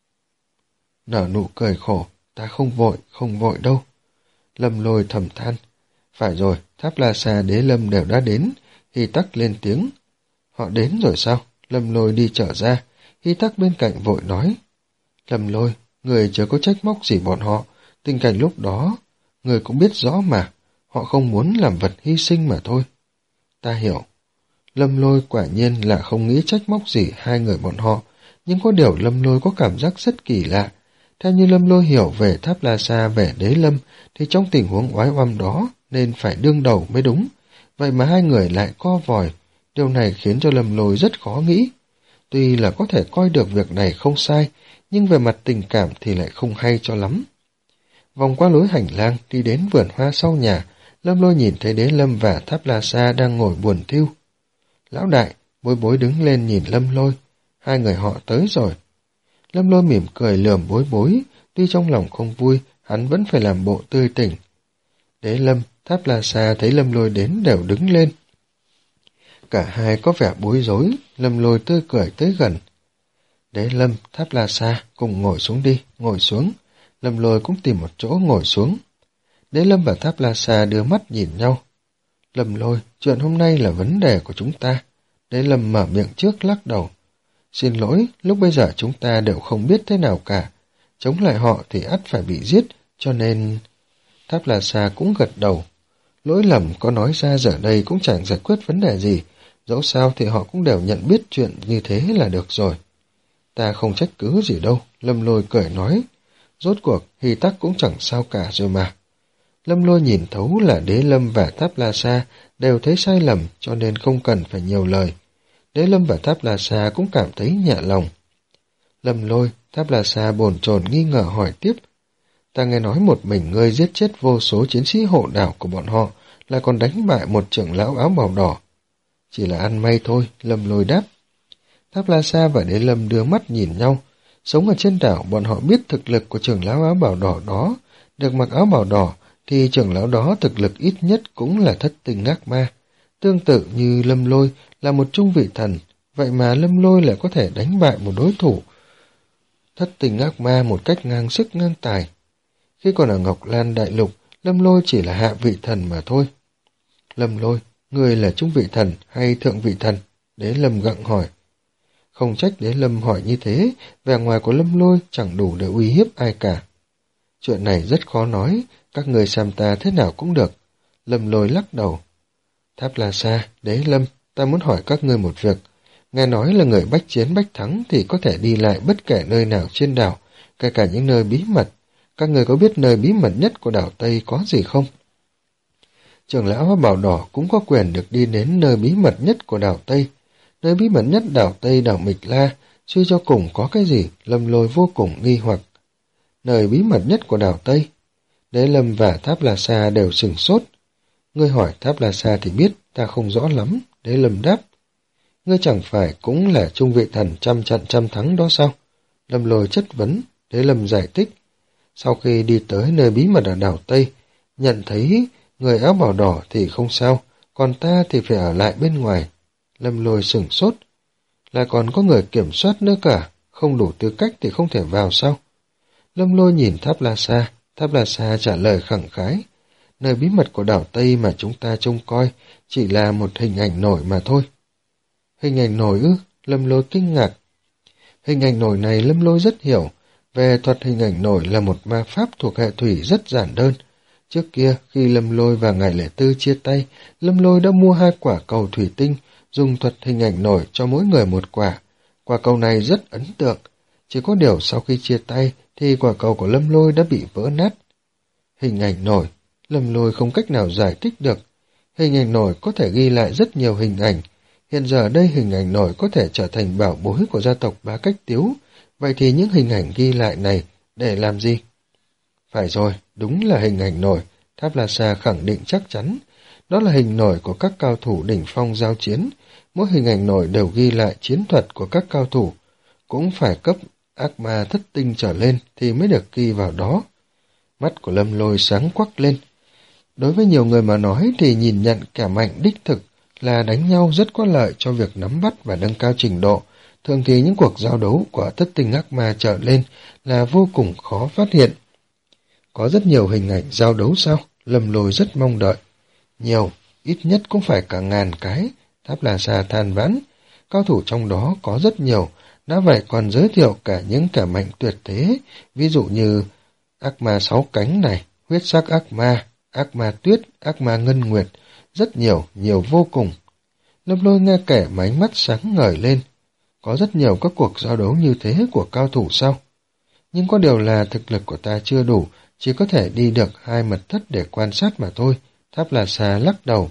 Nở nụ cười khổ, ta không vội, không vội đâu. Lâm Lôi thầm than. Phải rồi, Tháp La Sa Đế Lâm đều đã đến. Hy Tắc lên tiếng. Họ đến rồi sao? Lâm Lôi đi trở ra. Hy Tắc bên cạnh vội nói. Lâm Lôi, người chưa có trách móc gì bọn họ. Tình cảnh lúc đó, người cũng biết rõ mà. Họ không muốn làm vật hy sinh mà thôi. Ta hiểu. Lâm Lôi quả nhiên là không nghĩ trách móc gì hai người bọn họ. Nhưng có điều Lâm Lôi có cảm giác rất kỳ lạ. Theo như Lâm Lôi hiểu về Tháp La Sa về Đế Lâm, thì trong tình huống oái oăm đó nên phải đương đầu mới đúng. Vậy mà hai người lại co vòi. Điều này khiến cho Lâm Lôi rất khó nghĩ. Tuy là có thể coi được việc này không sai, nhưng về mặt tình cảm thì lại không hay cho lắm. Vòng qua lối hành lang đi đến vườn hoa sau nhà, Lâm Lôi nhìn thấy Đế Lâm và Tháp La Sa đang ngồi buồn thiu. Lão đại, Bối Bối đứng lên nhìn Lâm Lôi. Hai người họ tới rồi. Lâm Lôi mỉm cười lườm Bối Bối, tuy trong lòng không vui, hắn vẫn phải làm bộ tươi tỉnh. Đế Lâm, Tháp La Sa thấy Lâm Lôi đến đều đứng lên. Cả hai có vẻ bối rối, Lâm Lôi tươi cười tới gần. Đế Lâm, Tháp La Sa, cùng ngồi xuống đi, ngồi xuống. Lâm Lôi cũng tìm một chỗ ngồi xuống. Đế Lâm và Tháp La Sa đưa mắt nhìn nhau. Lâm Lôi, chuyện hôm nay là vấn đề của chúng ta. Đế Lâm mở miệng trước lắc đầu. Xin lỗi, lúc bây giờ chúng ta đều không biết thế nào cả. Chống lại họ thì ắt phải bị giết, cho nên... Tháp La Sa cũng gật đầu. Lỗi lầm có nói ra giờ đây cũng chẳng giải quyết vấn đề gì, dẫu sao thì họ cũng đều nhận biết chuyện như thế là được rồi. Ta không trách cứ gì đâu, Lâm Lôi cười nói. Rốt cuộc, Hy Tắc cũng chẳng sao cả rồi mà. Lâm Lôi nhìn thấu là Đế Lâm và Tháp La Sa đều thấy sai lầm, cho nên không cần phải nhiều lời. Đế Lâm và Tháp La Sa cũng cảm thấy nhẹ lòng. Lâm Lôi, Tháp La Sa bồn chồn nghi ngờ hỏi tiếp. Ta nghe nói một mình ngươi giết chết vô số chiến sĩ hộ đảo của bọn họ, lại còn đánh bại một trưởng lão áo bào đỏ. Chỉ là ăn may thôi, Lâm Lôi đáp. Tháp La Sa và Đế Lâm đưa mắt nhìn nhau. Sống ở trên đảo, bọn họ biết thực lực của trưởng lão áo bào đỏ đó. Được mặc áo bào đỏ, thì trưởng lão đó thực lực ít nhất cũng là thất tinh ác ma. Tương tự như Lâm Lôi là một trung vị thần, vậy mà Lâm Lôi lại có thể đánh bại một đối thủ thất tình ác ma một cách ngang sức ngang tài. Khi còn ở Ngọc Lan Đại Lục, Lâm Lôi chỉ là hạ vị thần mà thôi. Lâm Lôi, người là trung vị thần hay thượng vị thần? Đế Lâm gặng hỏi. Không trách Đế Lâm hỏi như thế, vẻ ngoài của Lâm Lôi chẳng đủ để uy hiếp ai cả. Chuyện này rất khó nói, các người xem ta thế nào cũng được. Lâm Lôi lắc đầu. Tháp La Sa, Đế Lâm, ta muốn hỏi các ngươi một việc. Nghe nói là người bách chiến bách thắng thì có thể đi lại bất kể nơi nào trên đảo, kể cả những nơi bí mật. Các người có biết nơi bí mật nhất của đảo Tây có gì không? Trưởng lão Áo Bào Đỏ cũng có quyền được đi đến nơi bí mật nhất của đảo Tây. Nơi bí mật nhất đảo Tây, đảo Mịch La, suy cho cùng có cái gì? Lâm Lôi vô cùng nghi hoặc. Nơi bí mật nhất của đảo Tây. Đế Lâm và Tháp La Sa đều sửng sốt. Ngươi hỏi Tháp La Sa thì biết, ta không rõ lắm. Đế Lâm đáp. Ngươi chẳng phải cũng là trung vị thần trăm trận trăm thắng đó sao? Lâm Lôi chất vấn. Đế Lâm giải thích. Sau khi đi tới nơi bí mật ở đảo Tây, nhận thấy người áo bào đỏ thì không sao, còn ta thì phải ở lại bên ngoài. Lâm Lôi sửng sốt. Lại còn có người kiểm soát nữa cả, không đủ tư cách thì không thể vào sao? Lâm Lôi nhìn Tháp La Sa, Tháp La Sa trả lời khẳng khái. Nơi bí mật của đảo Tây mà chúng ta trông coi chỉ là một hình ảnh nổi mà thôi. Hình ảnh nổi ư? Lâm Lôi kinh ngạc. Hình ảnh nổi này Lâm Lôi rất hiểu. Về thuật hình ảnh nổi là một ma pháp thuộc hệ thủy rất giản đơn. Trước kia, khi Lâm Lôi và Ngải Lệ Tư chia tay, Lâm Lôi đã mua hai quả cầu thủy tinh, dùng thuật hình ảnh nổi cho mỗi người một quả. Quả cầu này rất ấn tượng. Chỉ có điều sau khi chia tay thì quả cầu của Lâm Lôi đã bị vỡ nát. Hình ảnh nổi, Lâm Lôi không cách nào giải thích được. Hình ảnh nổi có thể ghi lại rất nhiều hình ảnh. Hiện giờ đây hình ảnh nổi có thể trở thành bảo bối của gia tộc Bá Cách Tiếu. Vậy thì những hình ảnh ghi lại này để làm gì? Phải rồi, đúng là hình ảnh nổi. Tháp La Sa khẳng định chắc chắn. Đó là hình nổi của các cao thủ đỉnh phong giao chiến. Mỗi hình ảnh nổi đều ghi lại chiến thuật của các cao thủ. Cũng phải cấp ác ma thất tinh trở lên thì mới được ghi vào đó. Mắt của Lâm Lôi sáng quắc lên. Đối với nhiều người mà nói thì nhìn nhận kẻ mạnh đích thực là đánh nhau rất có lợi cho việc nắm bắt và nâng cao trình độ. Thường thì những cuộc giao đấu của thất tinh ác ma trở lên là vô cùng khó phát hiện. Có rất nhiều hình ảnh giao đấu sao? Lâm Lôi rất mong đợi. Nhiều, ít nhất cũng phải cả ngàn cái. Tháp La Sa than vãn. Cao thủ trong đó có rất nhiều. Đã vậy còn giới thiệu cả những kẻ mạnh tuyệt thế. Ví dụ như ác ma sáu cánh này, huyết sắc ác ma, ác ma tuyết, ác ma ngân nguyệt. Rất nhiều, nhiều vô cùng. Lâm Lôi nghe kể mà ánh mắt sáng ngời lên. Có rất nhiều các cuộc giao đấu như thế của cao thủ sao? Nhưng có điều là thực lực của ta chưa đủ, chỉ có thể đi được hai mật thất để quan sát mà thôi. Tháp La Sa lắc đầu.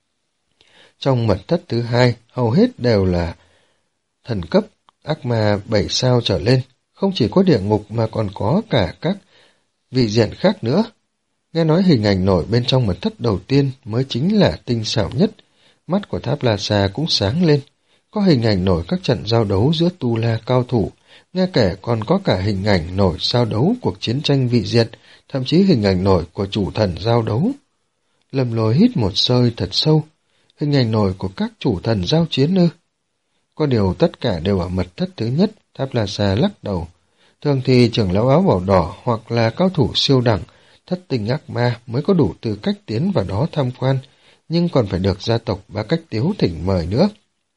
Trong mật thất thứ hai, hầu hết đều là thần cấp, ác ma bảy sao trở lên. Không chỉ có địa ngục mà còn có cả các vị diện khác nữa. Nghe nói hình ảnh nổi bên trong mật thất đầu tiên mới chính là tinh xảo nhất. Mắt của Tháp La Sa cũng sáng lên. Có hình ảnh nổi các trận giao đấu giữa tu la cao thủ, nghe kể còn có cả hình ảnh nổi giao đấu cuộc chiến tranh vị diện, thậm chí hình ảnh nổi của chủ thần giao đấu. Lâm Lôi hít một hơi thật sâu. Hình ảnh nổi của các chủ thần giao chiến ư? Có điều tất cả đều ở mật thất thứ nhất. Tháp La Sa lắc đầu. Thường thì trưởng lão áo bào đỏ hoặc là cao thủ siêu đẳng, thất tinh ác ma mới có đủ tư cách tiến vào đó tham quan, nhưng còn phải được gia tộc Bá Cách Tiếu thỉnh mời nữa.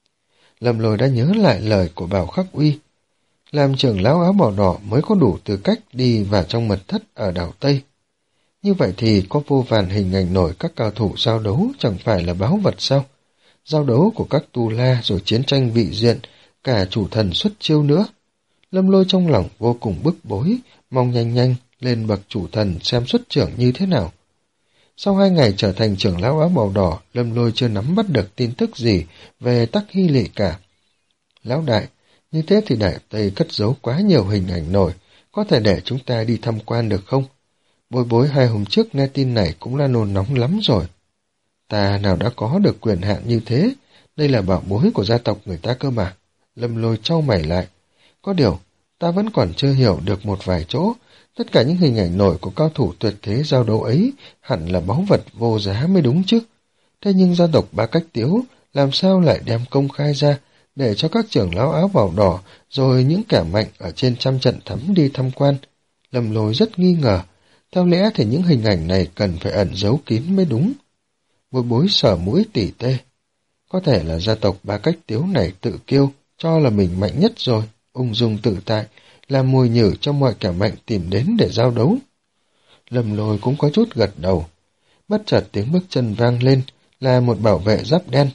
Lâm Lôi đã nhớ lại lời của Bảo Khắc Uy. Làm trưởng lão áo bào đỏ mới có đủ tư cách đi vào trong mật thất ở đảo Tây. Như vậy thì có vô vàn hình ảnh nổi các cao thủ giao đấu chẳng phải là báu vật sao? Giao đấu của các tu la rồi chiến tranh vị diện, cả chủ thần xuất chiêu nữa. Lâm Lôi trong lòng vô cùng bức bối, mong nhanh nhanh lên bậc chủ thần xem xuất trưởng như thế nào. Sau hai ngày trở thành trưởng lão áo bào đỏ, Lâm Lôi chưa nắm bắt được tin tức gì về Tắc Hy Lị cả. Lão đại, như thế thì đại Tây cất giấu quá nhiều hình ảnh nổi, có thể để chúng ta đi tham quan được không? Bối bối hai hôm trước nghe tin này cũng là nôn nóng lắm rồi. Ta nào đã có được quyền hạn như thế, đây là bảo bối của gia tộc người ta cơ mà. Lâm Lôi chau mày lại. Có điều, ta vẫn còn chưa hiểu được một vài chỗ. Tất cả những hình ảnh nổi của cao thủ tuyệt thế giao đấu ấy hẳn là báu vật vô giá mới đúng chứ. Thế nhưng gia tộc Bá Cách Tiếu làm sao lại đem công khai ra để cho các trưởng lão áo bào đỏ rồi những kẻ mạnh ở trên trăm trận thắm đi tham quan? Lâm Lôi rất nghi ngờ. Theo lẽ thì những hình ảnh này cần phải ẩn giấu kín mới đúng. Bối bối sở mũi tỉ tê. Có thể là gia tộc Bá Cách Tiếu này tự kiêu, cho là mình mạnh nhất rồi, ung dung tự tại, làm mồi nhử cho mọi kẻ mạnh tìm đến để giao đấu. Lâm Lôi cũng có chút gật đầu. Bất chợt tiếng bước chân vang lên, là một bảo vệ giáp đen.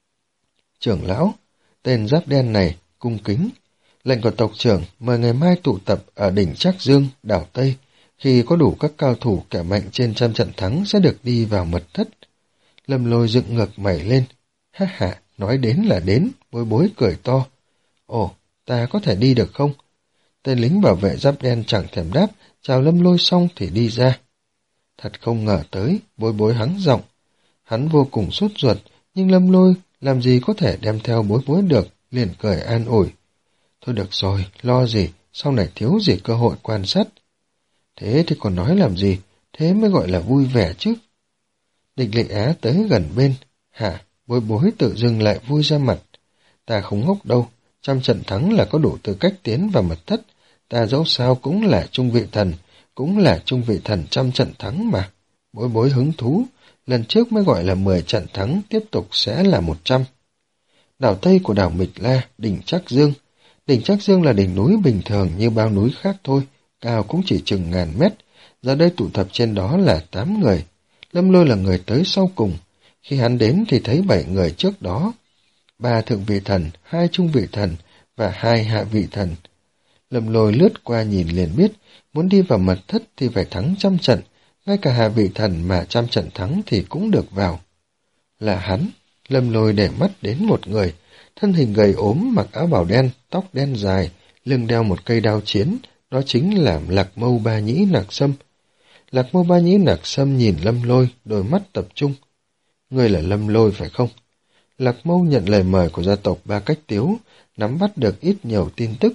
Trưởng lão, tên giáp đen này, cung kính. Lệnh của tộc trưởng mời ngày mai tụ tập ở đỉnh Trác Dương, đảo Tây. Khi có đủ các cao thủ kẻ mạnh trên trăm trận thắng sẽ được đi vào mật thất. Lâm Lôi dựng ngược mày lên. Ha ha, nói đến là đến, Bối Bối cười to. Ồ, ta có thể đi được không? Tên lính bảo vệ giáp đen chẳng thèm đáp, chào Lâm Lôi xong thì đi ra. Thật không ngờ tới, Bối Bối hắng giọng. Hắn vô cùng sốt ruột, nhưng Lâm Lôi làm gì có thể đem theo Bối Bối được, liền cười an ủi. Thôi được rồi, lo gì, sau này thiếu gì cơ hội quan sát. Thế thì còn nói làm gì, thế mới gọi là vui vẻ chứ. Địch Lệ Á tới gần bên. Hả, Bối Bối tự dưng lại vui ra mặt. Ta không ngốc đâu, trăm trận thắng là có đủ tư cách tiến vào mật thất. Ta dẫu sao cũng là trung vị thần, cũng là trung vị thần trăm trận thắng mà. Bối Bối hứng thú, lần trước mới gọi là mười trận thắng, tiếp tục sẽ là một trăm. Đảo Tây của đảo Mịch La, đỉnh Trác Dương. Đỉnh Trác Dương là đỉnh núi bình thường như bao núi khác thôi, cao cũng chỉ chừng ngàn mét. Giờ đây tụ tập trên đó là tám người. Lâm Lôi là người tới sau cùng. Khi hắn đến thì thấy bảy người trước đó. Ba thượng vị thần, hai trung vị thần và hai hạ vị thần. Lâm Lôi lướt qua nhìn liền biết, muốn đi vào mật thất thì phải thắng trăm trận, ngay cả hạ vị thần mà trăm trận thắng thì cũng được vào. Là hắn. Lâm Lôi để mắt đến một người, thân hình gầy ốm, mặc áo bào đen, tóc đen dài, lưng đeo một cây đao chiến, đó chính là Lạc Mâu Ba Nhĩ Nạc Sâm. Lạc Mâu Ba Nhĩ Nạc Sâm nhìn Lâm Lôi, đôi mắt tập trung. Ngươi là Lâm Lôi phải không? Lạc Mâu nhận lời mời của gia tộc Ba Cách Tiếu, nắm bắt được ít nhiều tin tức.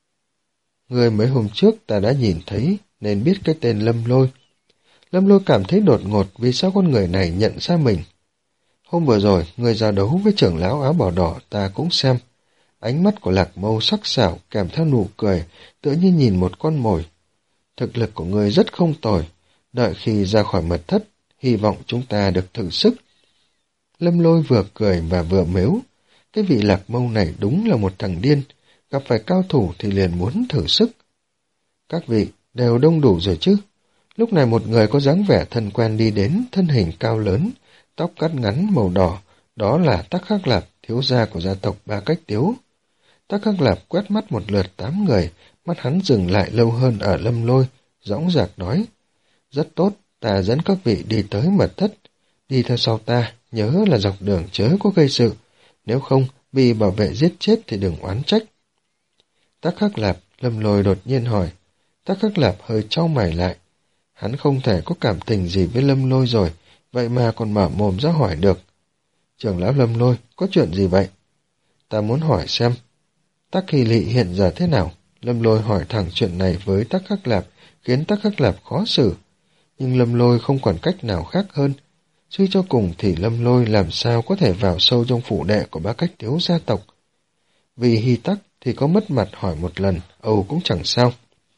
Người mấy hôm trước ta đã nhìn thấy, nên biết cái tên Lâm Lôi. Lâm Lôi cảm thấy đột ngột vì sao con người này nhận ra mình. Hôm vừa rồi, người giao đấu với trưởng lão áo bào đỏ ta cũng xem. Ánh mắt của Lạc Mâu sắc sảo kèm theo nụ cười, tựa như nhìn một con mồi. Thực lực của người rất không tồi, đợi khi ra khỏi mật thất, hy vọng chúng ta được thử sức. Lâm Lôi vừa cười và vừa mếu. Cái vị Lạc Mâu này đúng là một thằng điên, gặp phải cao thủ thì liền muốn thử sức. Các vị đều đông đủ rồi chứ? Lúc này một người có dáng vẻ thân quen đi đến, thân hình cao lớn, tóc cắt ngắn màu đỏ, đó là Tắc Khắc Lạp, thiếu gia của gia tộc Ba Cách Tiếu. Tắc Khắc Lạp quét mắt một lượt tám người, mắt hắn dừng lại lâu hơn ở Lâm Lôi, dõng dạc nói. Rất tốt, ta dẫn các vị đi tới mật thất, đi theo sau ta, nhớ là dọc đường chớ có gây sự, nếu không bị bảo vệ giết chết thì đừng oán trách. Tắc Khắc Lạp, Lâm Lôi đột nhiên hỏi. Tắc Khắc Lạp hơi chau mày lại. Hắn không thể có cảm tình gì với Lâm Lôi rồi, vậy mà còn mở mồm ra hỏi được. Trưởng lão Lâm Lôi, có chuyện gì vậy? Ta muốn hỏi xem. Tắc Hy Lị hiện giờ thế nào? Lâm Lôi hỏi thẳng chuyện này với Tắc Khắc Lạp, khiến Tắc Khắc Lạp khó xử. Nhưng Lâm Lôi không còn cách nào khác hơn. Suy cho cùng thì Lâm Lôi làm sao có thể vào sâu trong phủ đệ của Ba Cách Tiếu gia tộc. Vì Hy Tắc thì có mất mặt hỏi một lần, âu cũng chẳng sao.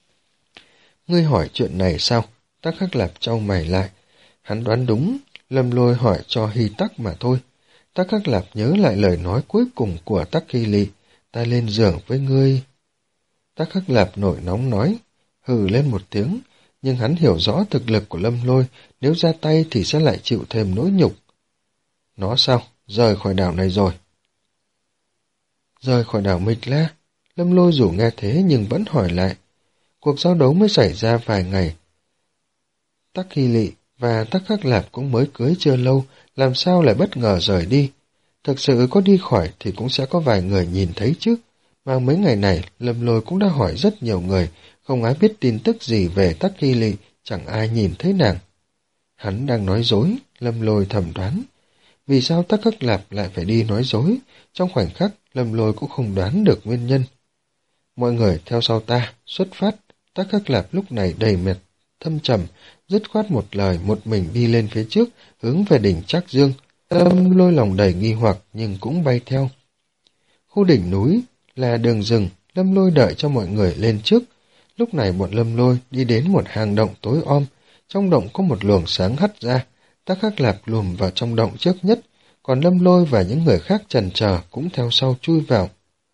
Ngươi hỏi chuyện này sao? Tắc Khắc Lạp trao mày lại. Hắn đoán đúng, Lâm Lôi hỏi cho Hy Tắc mà thôi. Tắc Khắc Lạp nhớ lại lời nói cuối cùng của Tắc Hy Lị, ta lên giường với ngươi. Tắc Khắc Lạp nổi nóng nói, hừ lên một tiếng, nhưng hắn hiểu rõ thực lực của Lâm Lôi, nếu ra tay thì sẽ lại chịu thêm nỗi nhục. Nó sao? Rời khỏi đảo này rồi. Rời khỏi đảo Mịch La? Lâm Lôi dù nghe thế nhưng vẫn hỏi lại. Cuộc giao đấu mới xảy ra vài ngày. Tắc Hy Lị và Tắc Khắc Lạp cũng mới cưới chưa lâu, làm sao lại bất ngờ rời đi. Thực sự có đi khỏi thì cũng sẽ có vài người nhìn thấy chứ. Mà mấy ngày này, Lâm Lôi cũng đã hỏi rất nhiều người, không ai biết tin tức gì về Tắc Hy Lị, chẳng ai nhìn thấy nàng. Hắn đang nói dối, Lâm Lôi thầm đoán. Vì sao Tắc Khắc Lạp lại phải đi nói dối? Trong khoảnh khắc, Lâm Lôi cũng không đoán được nguyên nhân. Mọi người theo sau ta, xuất phát. Tắc Khắc Lạp lúc này đầy mệt, thâm trầm, dứt khoát một lời một mình đi lên phía trước, hướng về đỉnh Trác Dương. Lâm Lôi lòng đầy nghi hoặc nhưng cũng bay theo. Khu đỉnh núi là đường rừng, Lâm Lôi đợi cho mọi người lên trước. Lúc này bọn Lâm Lôi đi đến một hang động tối om, trong động có một luồng sáng hắt ra. Tắc Khắc Lạp lùm vào trong động trước nhất, còn Lâm Lôi và những người khác chần chờ cũng theo sau chui vào.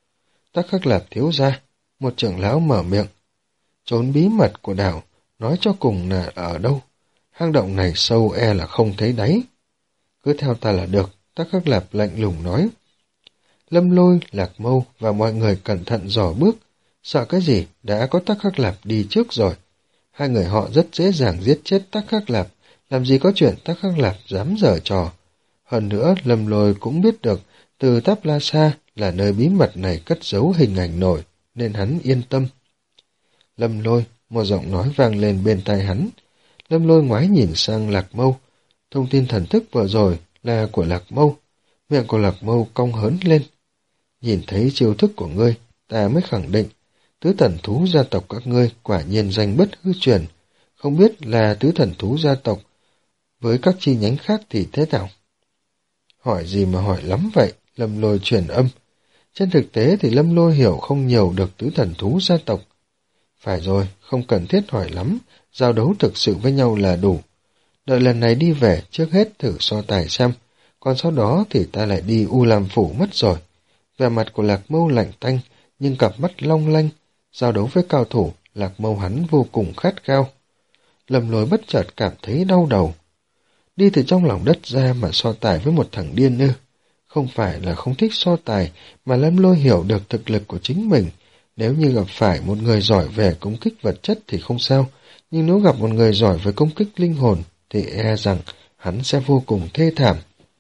Tắc Khắc Lạp thiếu gia, một trưởng lão mở miệng. Trốn bí mật của đảo, nói cho cùng là ở đâu? Hang động này sâu e là không thấy đáy. Cứ theo ta là được, Tắc Khắc Lạp lạnh lùng nói. Lâm Lôi, Lạc Mâu và mọi người cẩn thận dò bước. Sợ cái gì, đã có Tắc Khắc Lạp đi trước rồi. Hai người họ rất dễ dàng giết chết Tắc Khắc Lạp, làm gì có chuyện Tắc Khắc Lạp dám giở trò. Hơn nữa, Lâm Lôi cũng biết được từ Tháp La Sa là nơi bí mật này cất giấu hình ảnh nổi, nên hắn yên tâm. Lâm Lôi, một giọng nói vang lên bên tai hắn. Lâm Lôi ngoái nhìn sang Lạc Mâu. Thông tin thần thức vừa rồi là của Lạc Mâu. Miệng của Lạc Mâu cong hớn lên. Nhìn thấy chiêu thức của ngươi, ta mới khẳng định, tứ thần thú gia tộc các ngươi quả nhiên danh bất hư truyền. Không biết là tứ thần thú gia tộc với các chi nhánh khác thì thế nào? Hỏi gì mà hỏi lắm vậy? Lâm Lôi truyền âm. Trên thực tế thì Lâm Lôi hiểu không nhiều được tứ thần thú gia tộc. Phải rồi, không cần thiết hỏi lắm, giao đấu thực sự với nhau là đủ. Đợi lần này đi về, trước hết thử so tài xem, còn sau đó thì ta lại đi U Lam Phủ mất rồi. Vẻ mặt của Lạc Mâu lạnh tanh, nhưng cặp mắt long lanh, giao đấu với cao thủ, Lạc Mâu hắn vô cùng khát khao. Lâm Lôi bất chợt cảm thấy đau đầu. Đi từ trong lòng đất ra mà so tài với một thằng điên ư? Không phải là không thích so tài, mà Lâm Lôi hiểu được thực lực của chính mình. Nếu như gặp phải một người giỏi về công kích vật chất thì không sao, nhưng nếu gặp một người giỏi về công kích linh hồn, thì e rằng hắn sẽ vô cùng thê thảm.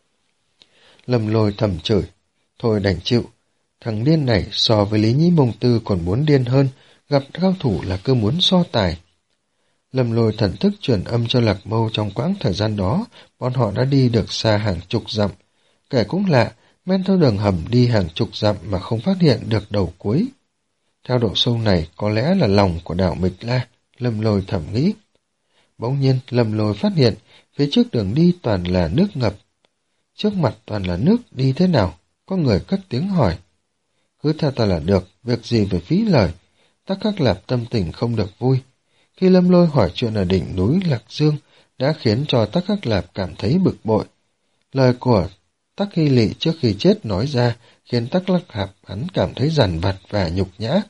Lâm Lôi thầm chửi, thôi đành chịu. Thằng điên này so với Lý Nhĩ Mông Tư còn muốn điên hơn, gặp cao thủ là cứ muốn so tài. Lâm Lôi thần thức truyền âm cho Lạc Mâu trong quãng thời gian đó, bọn họ đã đi được xa hàng chục dặm. Kể cũng lạ, men theo đường hầm đi hàng chục dặm mà không phát hiện được đầu cuối. Theo độ sâu này có lẽ là lòng của đảo Mịch La, Lâm Lôi thầm nghĩ. Bỗng nhiên Lâm Lôi phát hiện phía trước đường đi toàn là nước ngập. Trước mặt toàn là nước, đi thế nào? Có người cất tiếng hỏi. Cứ theo ta là được, việc gì phải phí lời. Tắc Khắc Lạp tâm tình không được vui. Khi Lâm Lôi hỏi chuyện ở đỉnh núi Lạc Dương đã khiến cho Tắc Khắc Lạp cảm thấy bực bội. Lời của Tắc Hy Lị trước khi chết nói ra khiến Tắc Khắc Lạp hắn cảm thấy dằn vặt và nhục nhã.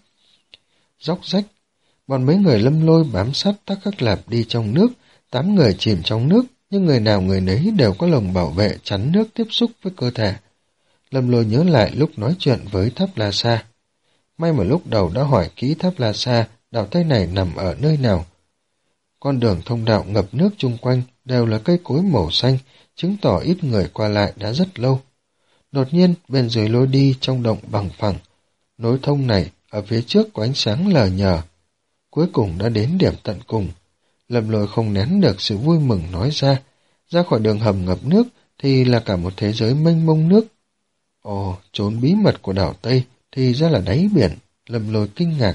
Róc rách, bọn mấy người Lâm Lôi bám sát Tắc Khắc Lạp đi trong nước, tám người chìm trong nước, nhưng người nào người nấy đều có lồng bảo vệ chắn nước tiếp xúc với cơ thể. Lâm Lôi nhớ lại lúc nói chuyện với Tháp La Sa. May mà lúc đầu đã hỏi kỹ Tháp La Sa đảo Tây này nằm ở nơi nào. Con đường thông đạo ngập nước chung quanh đều là cây cối màu xanh, chứng tỏ ít người qua lại đã rất lâu. Đột nhiên, bên dưới lối đi trong động bằng phẳng, nối thông này ở phía trước có ánh sáng lờ nhờ. Cuối cùng đã đến điểm tận cùng. Lâm Lôi không nén được sự vui mừng nói ra. Ra khỏi đường hầm ngập nước thì là cả một thế giới mênh mông nước. Ồ, trốn bí mật của đảo Tây thì ra là đáy biển. Lâm Lôi kinh ngạc.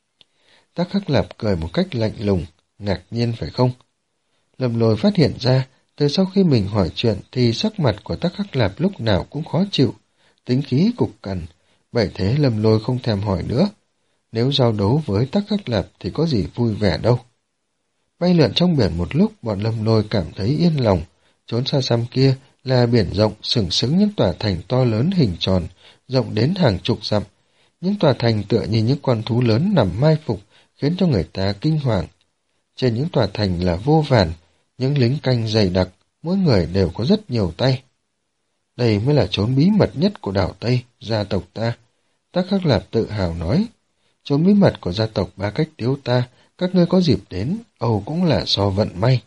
Tắc Khắc Lạp cười một cách lạnh lùng, ngạc nhiên phải không? Lâm Lôi phát hiện ra, từ sau khi mình hỏi chuyện thì sắc mặt của Tắc Khắc Lạp lúc nào cũng khó chịu, tính khí cục cằn, bởi thế Lâm Lôi không thèm hỏi nữa. Nếu giao đấu với Tắc Khắc Lạp thì có gì vui vẻ đâu. Bay lượn trong biển một lúc, bọn Lâm Lôi cảm thấy yên lòng. Trốn xa xăm kia là biển rộng sừng sững những tòa thành to lớn hình tròn, rộng đến hàng chục dặm. Những tòa thành tựa như những con thú lớn nằm mai phục, khiến cho người ta kinh hoàng. Trên những tòa thành là vô vàn, những lính canh dày đặc, mỗi người đều có rất nhiều tay. Đây mới là chốn bí mật nhất của đảo Tây, gia tộc ta. Tắc Khắc Lạp tự hào nói, chốn bí mật của gia tộc Ba Cách Tiếu ta, các ngươi có dịp đến, âu cũng là do vận may.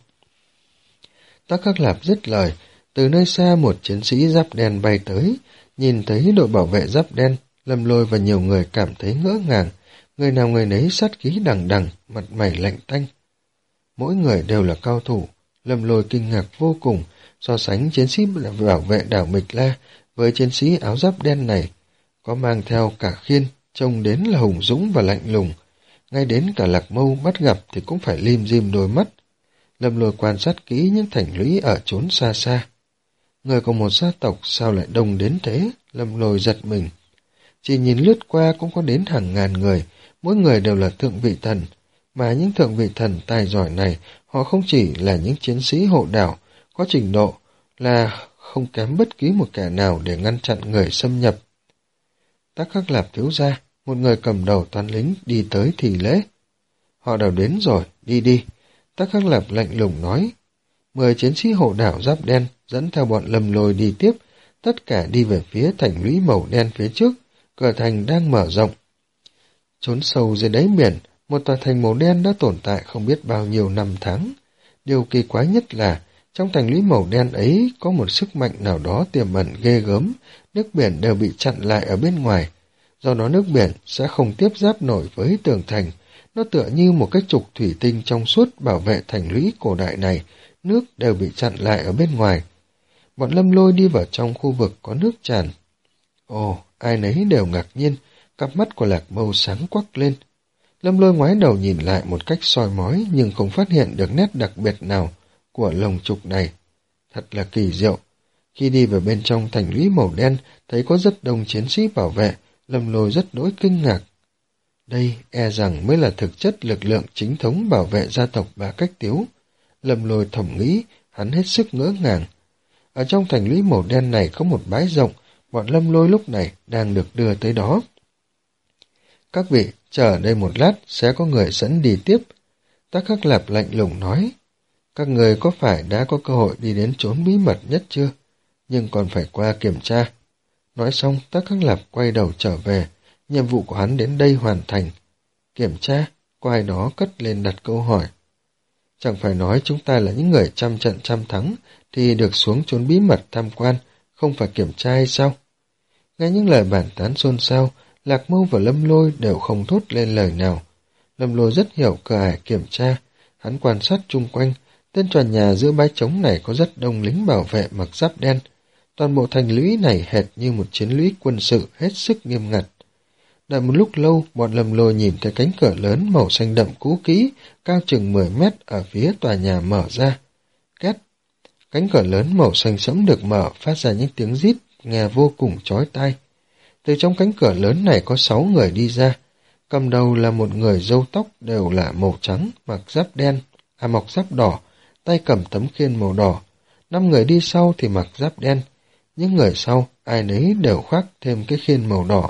Tắc Khắc Lạp dứt lời, từ nơi xa một chiến sĩ giáp đen bay tới, nhìn thấy đội bảo vệ giáp đen, Lâm Lôi và nhiều người cảm thấy ngỡ ngàng, người nào người nấy sát khí đằng đằng, mặt mày lạnh tanh. Mỗi người đều là cao thủ, Lâm Lôi kinh ngạc vô cùng, so sánh chiến sĩ bảo vệ đảo Mịch La với chiến sĩ áo giáp đen này, có mang theo cả khiên, trông đến là hùng dũng và lạnh lùng, ngay đến cả Lạc Mâu bắt gặp thì cũng phải lim dim đôi mắt. Lâm Lôi quan sát kỹ những thành lũy ở chốn xa xa. Người của một gia tộc sao lại đông đến thế? Lâm Lôi giật mình. Chỉ nhìn lướt qua cũng có đến hàng ngàn người, mỗi người đều là thượng vị thần. Mà những thượng vị thần tài giỏi này, họ không chỉ là những chiến sĩ hộ đảo, có trình độ là không kém bất kỳ một kẻ nào để ngăn chặn người xâm nhập. Tắc Khắc Lạp thiếu gia, một người cầm đầu toán lính đi tới thì lễ. Họ đều đến rồi, đi đi. Tắc Khắc Lạp lạnh lùng nói. Mười chiến sĩ hộ đảo giáp đen dẫn theo bọn Lâm Lôi đi tiếp, tất cả đi về phía thành lũy màu đen phía trước, cửa thành đang mở rộng. Trốn sâu dưới đáy biển, một tòa thành màu đen đã tồn tại không biết bao nhiêu năm tháng. Điều kỳ quái nhất là, trong thành lũy màu đen ấy có một sức mạnh nào đó tiềm ẩn ghê gớm, nước biển đều bị chặn lại ở bên ngoài. Do đó nước biển sẽ không tiếp giáp nổi với tường thành, nó tựa như một cái trục thủy tinh trong suốt bảo vệ thành lũy cổ đại này, nước đều bị chặn lại ở bên ngoài. Bọn Lâm Lôi đi vào trong khu vực có nước tràn. Ồ, ai nấy đều ngạc nhiên, cặp mắt của Lạc Mâu sáng quắc lên. Lâm Lôi ngoái đầu nhìn lại một cách soi mói nhưng không phát hiện được nét đặc biệt nào của lồng trục này. Thật là kỳ diệu. Khi đi vào bên trong thành lũy màu đen, thấy có rất đông chiến sĩ bảo vệ, Lâm Lôi rất đỗi kinh ngạc. Đây e rằng mới là thực chất lực lượng chính thống bảo vệ gia tộc Ba Cách Tiếu. Lâm Lôi thầm nghĩ, hắn hết sức ngỡ ngàng. Ở trong thành lũy màu đen này có một bãi rộng, bọn Lâm Lôi lúc này đang được đưa tới đó. Các vị, chờ ở đây một lát, sẽ có người dẫn đi tiếp. Tắc Khắc Lạp lạnh lùng nói. Các người có phải đã có cơ hội đi đến chốn bí mật nhất chưa? Nhưng còn phải qua kiểm tra. Nói xong, Tắc Khắc Lạp quay đầu trở về. Nhiệm vụ của hắn đến đây hoàn thành. Kiểm tra, có ai đó cất lên đặt câu hỏi. Chẳng phải nói chúng ta là những người trăm trận trăm thắng, thì được xuống chốn bí mật tham quan, không phải kiểm tra hay sao? Nghe những lời bàn tán xôn xao, Lạc Mâu và Lâm Lôi đều không thốt lên lời nào. Lâm Lôi rất hiểu cơ ải kiểm tra, hắn quan sát chung quanh, tên tòa nhà giữa bãi trống này có rất đông lính bảo vệ mặc giáp đen. Toàn bộ thành lũy này hệt như một chiến lũy quân sự hết sức nghiêm ngặt. Đợi một lúc lâu, bọn Lâm Lôi nhìn thấy cánh cửa lớn màu xanh đậm cũ kỹ, cao chừng mười mét ở phía tòa nhà mở ra. Két! Cánh cửa lớn màu xanh sẫm được mở, phát ra những tiếng rít nghe vô cùng chói tai. Từ trong cánh cửa lớn này có sáu người đi ra. Cầm đầu là một người râu tóc đều là màu trắng, mặc giáp đen, à mặc giáp đỏ, tay cầm tấm khiên màu đỏ. Năm người đi sau thì mặc giáp đen. Những người sau, ai nấy đều khoác thêm cái khiên màu đỏ.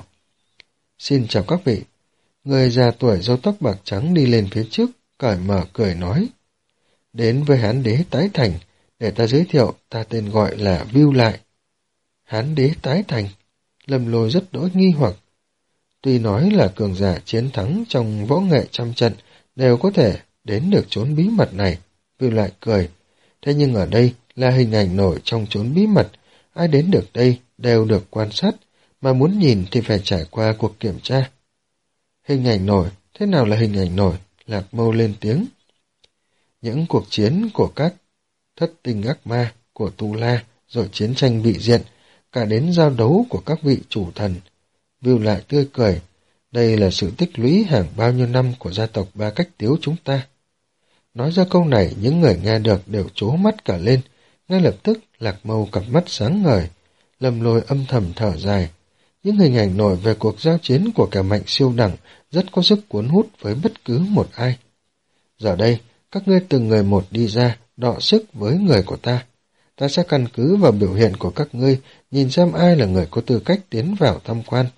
Xin chào các vị. Người già tuổi râu tóc bạc trắng đi lên phía trước, cởi mở cười nói. Đến với Hán Đế tái thành, để ta giới thiệu, ta tên gọi là Vưu Lại. Hán Đế tái thành? Lâm Lôi rất đỗi nghi hoặc. Tuy nói là cường giả chiến thắng trong võ nghệ trăm trận đều có thể đến được chốn bí mật này, Vưu Lại cười. Thế nhưng ở đây là hình ảnh nổi trong chốn bí mật, ai đến được đây đều được quan sát, mà muốn nhìn thì phải trải qua cuộc kiểm tra. Hình ảnh nổi, thế nào là hình ảnh nổi? Lạc Mâu lên tiếng. Những cuộc chiến của các thất tinh ác ma, của Tu La, rồi chiến tranh vị diện, cả đến giao đấu của các vị chủ thần. Vưu Lại tươi cười, đây là sự tích lũy hàng bao nhiêu năm của gia tộc Ba Cách Tiếu chúng ta. Nói ra câu này, những người nghe được đều trố mắt cả lên, ngay lập tức Lạc Mâu cặp mắt sáng ngời. Lâm Lôi âm thầm thở dài. Những hình ảnh nổi về cuộc giao chiến của kẻ mạnh siêu đẳng rất có sức cuốn hút với bất cứ một ai. Giờ đây, các ngươi từng người một đi ra, đọ sức với người của ta. Ta sẽ căn cứ vào biểu hiện của các ngươi, nhìn xem ai là người có tư cách tiến vào tham quan.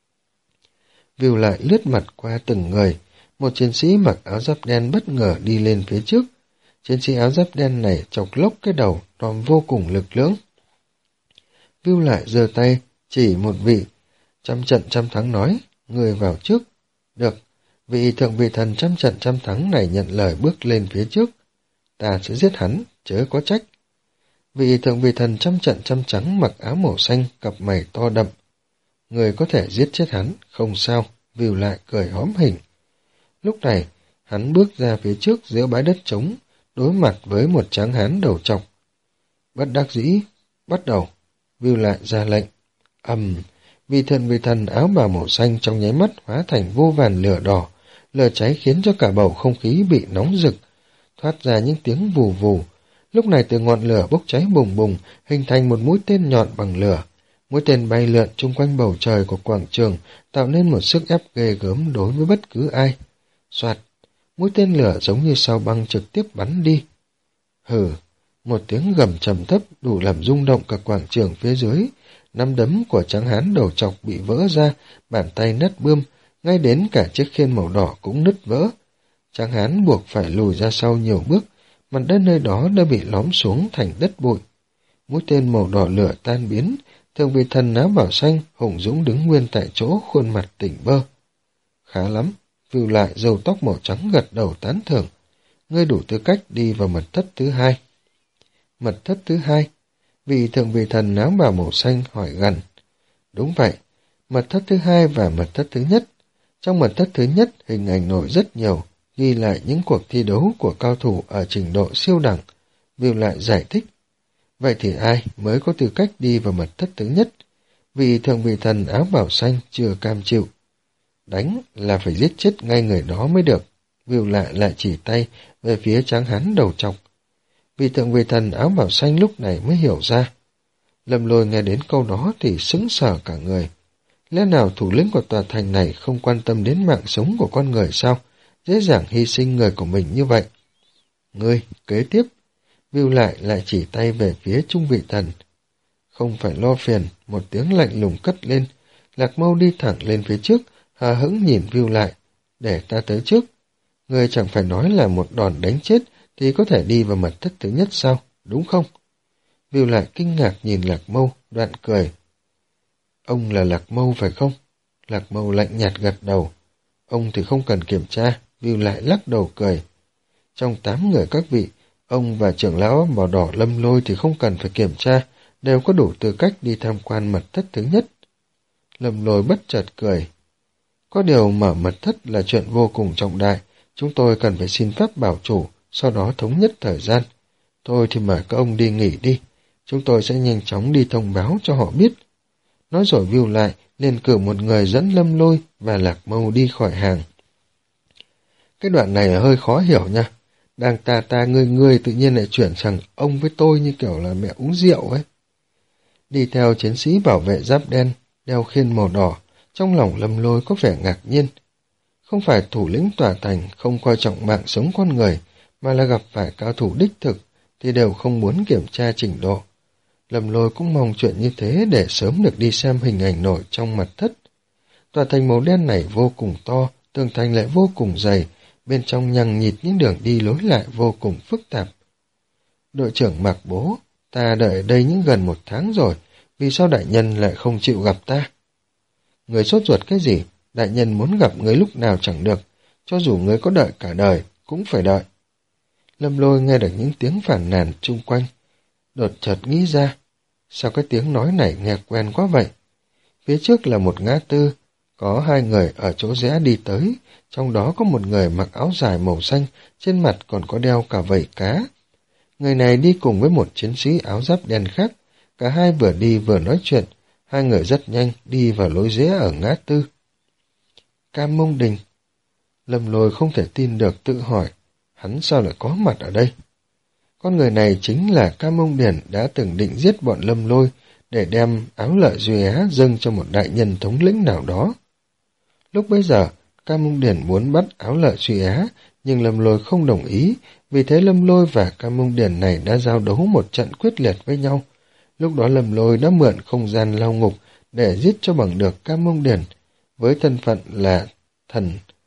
Vưu Lại lướt mặt qua từng người, một chiến sĩ mặc áo giáp đen bất ngờ đi lên phía trước. Chiến sĩ áo giáp đen này chọc lốc cái đầu, đòm vô cùng lực lưỡng. Vưu Lại giơ tay, chỉ một vị, trăm trận trăm thắng nói, người vào trước. Được, vị thượng vị thần trăm trận trăm thắng này nhận lời bước lên phía trước. Ta sẽ giết hắn, chớ có trách. Vị thượng vị thần trăm trận trăm trắng mặc áo màu xanh, cặp mày to đậm. Người có thể giết chết hắn, không sao, Vưu Lại cười hóm hình. Lúc này, hắn bước ra phía trước giữa bãi đất trống, đối mặt với một tráng hán đầu trọc. Bất đắc dĩ, bắt đầu, Vưu Lại ra lệnh. Ầm, vị thượng vị thần áo bào màu xanh trong nháy mắt hóa thành vô vàn lửa đỏ, lửa cháy khiến cho cả bầu không khí bị nóng rực, thoát ra những tiếng vù vù. Lúc này từ ngọn lửa bốc cháy bùng bùng, hình thành một mũi tên nhọn bằng lửa. Mũi tên bay lượn chung quanh bầu trời của quảng trường, tạo nên một sức ép ghê gớm đối với bất cứ ai. Soạt, mũi tên lửa giống như sao băng trực tiếp bắn đi. Hừ, một tiếng gầm trầm thấp đủ làm rung động cả quảng trường phía dưới. Nắm đấm của tráng hán đầu trọc bị vỡ ra, bàn tay nát bươm, ngay đến cả chiếc khiên màu đỏ cũng nứt vỡ. Tráng hán buộc phải lùi ra sau nhiều bước, mặt đất nơi đó đã bị lõm xuống thành đất bụi. Mũi tên màu đỏ lửa tan biến, Thượng vị thần áo bảo xanh hùng dũng đứng nguyên tại chỗ, khuôn mặt tỉnh bơ. Khá lắm, Vưu Lại râu tóc màu trắng gật đầu tán thưởng. Ngươi đủ tư cách đi vào mật thất thứ hai. Mật thất thứ hai? Vị thượng vị thần áo bào màu xanh hỏi gằn. Đúng vậy, mật thất thứ hai và mật thất thứ nhất. Trong mật thất thứ nhất, hình ảnh nổi rất nhiều, ghi lại những cuộc thi đấu của cao thủ ở trình độ siêu đẳng. Vưu Lại giải thích. Vậy thì ai mới có tư cách đi vào mật thất thứ nhất? Vị thượng vị thần áo bào xanh chưa cam chịu. Đánh là phải giết chết ngay người đó mới được. Vưu Lại lại chỉ tay về phía tráng hán đầu trọc. Vị thượng vị thần áo bào xanh lúc này mới hiểu ra. Lâm Lôi nghe đến câu đó thì sững sờ cả người. Lẽ nào thủ lĩnh của tòa thành này không quan tâm đến mạng sống của con người sao? Dễ dàng hy sinh người của mình như vậy. Ngươi, kế tiếp. Vưu Lại lại chỉ tay về phía trung vị thần. Không phải lo phiền, một tiếng lạnh lùng cất lên. Lạc Mâu đi thẳng lên phía trước, hờ hững nhìn Vưu Lại. Để ta tới trước. Ngươi chẳng phải nói là một đòn đánh chết thì có thể đi vào mật thất thứ nhất sao, đúng không? Vưu Lại kinh ngạc nhìn Lạc Mâu, đoạn cười. Ông là Lạc Mâu phải không? Lạc Mâu lạnh nhạt gật đầu. Ông thì không cần kiểm tra, Vưu Lại lắc đầu cười. Trong tám người các vị, ông và trưởng lão màu đỏ Lâm Lôi thì không cần phải kiểm tra, đều có đủ tư cách đi tham quan mật thất thứ nhất. Lâm Lôi bất chợt cười. Có điều mở mật thất là chuyện vô cùng trọng đại, chúng tôi cần phải xin phép bảo chủ, sau đó thống nhất thời gian. Thôi thì mời các ông đi nghỉ đi, chúng tôi sẽ nhanh chóng đi thông báo cho họ biết. Nói rồi Vưu Lại liền cử một người dẫn Lâm Lôi và Lạc Mâu đi khỏi hàng. Cái đoạn này là hơi khó hiểu nha. Đang ta ta ngươi ngươi tự nhiên lại chuyển sang ông với tôi như kiểu là mẹ uống rượu ấy. Đi theo chiến sĩ bảo vệ giáp đen, đeo khiên màu đỏ, trong lòng Lâm Lôi có vẻ ngạc nhiên. Không phải thủ lĩnh tòa thành không coi trọng mạng sống con người, mà là gặp phải cao thủ đích thực, thì đều không muốn kiểm tra trình độ. Lâm Lôi cũng mong chuyện như thế để sớm được đi xem hình ảnh nổi trong mật thất. Tòa thành màu đen này vô cùng to, tường thành lại vô cùng dày, bên trong nhằng nhịt những đường đi lối lại vô cùng phức tạp. Đội trưởng Mạc Bố, ta đợi ở đây những gần một tháng rồi, vì sao đại nhân lại không chịu gặp ta? Người sốt ruột cái gì? Đại nhân muốn gặp người lúc nào chẳng được, cho dù người có đợi cả đời, cũng phải đợi. Lâm Lôi nghe được những tiếng phản nàn chung quanh, đột chợt nghĩ ra, sao cái tiếng nói này nghe quen quá vậy? Phía trước là một ngã tư, có hai người ở chỗ rẽ đi tới, trong đó có một người mặc áo dài màu xanh, trên mặt còn có đeo cả vảy cá. Người này đi cùng với một chiến sĩ áo giáp đen khác, cả hai vừa đi vừa nói chuyện, hai người rất nhanh đi vào lối rẽ ở ngã tư. Cam Mông Đình. Lâm Lôi không thể tin được, tự hỏi, hắn sao lại có mặt ở đây? Con người này chính là Cam Mông Điển đã từng định giết bọn Lâm Lôi để đem áo lợi Duy Á dâng cho một đại nhân thống lĩnh nào đó. Lúc bấy giờ, Cam Mông Điển muốn bắt áo lợi Duy Á, nhưng Lâm Lôi không đồng ý, vì thế Lâm Lôi và Cam Mông Điển này đã giao đấu một trận quyết liệt với nhau. Lúc đó Lâm Lôi đã mượn không gian lao ngục để giết cho bằng được Cam Mông Điển, với thân phận là thần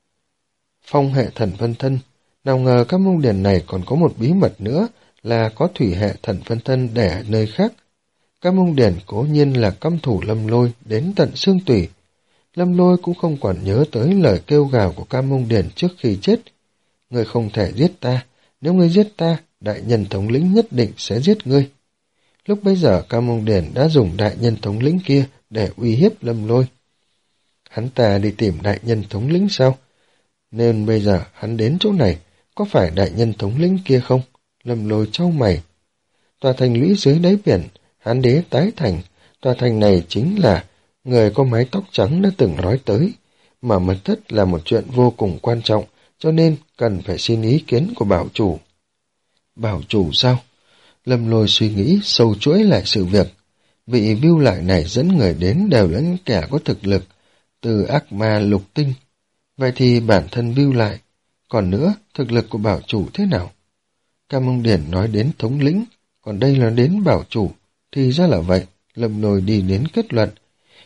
phong hệ thần phân thân. Nào ngờ Cam Mông Điển này còn có một bí mật nữa là có thủy hệ thần phân thân để ở nơi khác. Cam Mông Điển cố nhiên là căm thủ Lâm Lôi đến tận xương tủy. Lâm Lôi cũng không còn nhớ tới lời kêu gào của Cam Mông Điển trước khi chết. Ngươi không thể giết ta, nếu ngươi giết ta, đại nhân thống lĩnh nhất định sẽ giết ngươi. Lúc bấy giờ Cam Mông Điển đã dùng đại nhân thống lĩnh kia để uy hiếp Lâm Lôi. Hắn ta đi tìm đại nhân thống lĩnh sao? Nên bây giờ hắn đến chỗ này, có phải đại nhân thống lĩnh kia không? Lâm Lôi chau mày. Tòa thành lũy dưới đáy biển, Hán Đế tái thành, tòa thành này chính là người có mái tóc trắng đã từng nói tới. Mở mật thất là một chuyện vô cùng quan trọng, cho nên cần phải xin ý kiến của bảo chủ. Bảo chủ sao? Lâm Lôi suy nghĩ sâu chuỗi lại sự việc. Vị Vưu Lại này dẫn người đến đều là những kẻ có thực lực, từ ác ma lục tinh. Vậy thì bản thân Vưu Lại, còn nữa thực lực của bảo chủ thế nào? Cam Mông Điển nói đến thống lĩnh, còn đây là đến bảo chủ, thì ra là vậy. Lâm Lôi đi đến kết luận.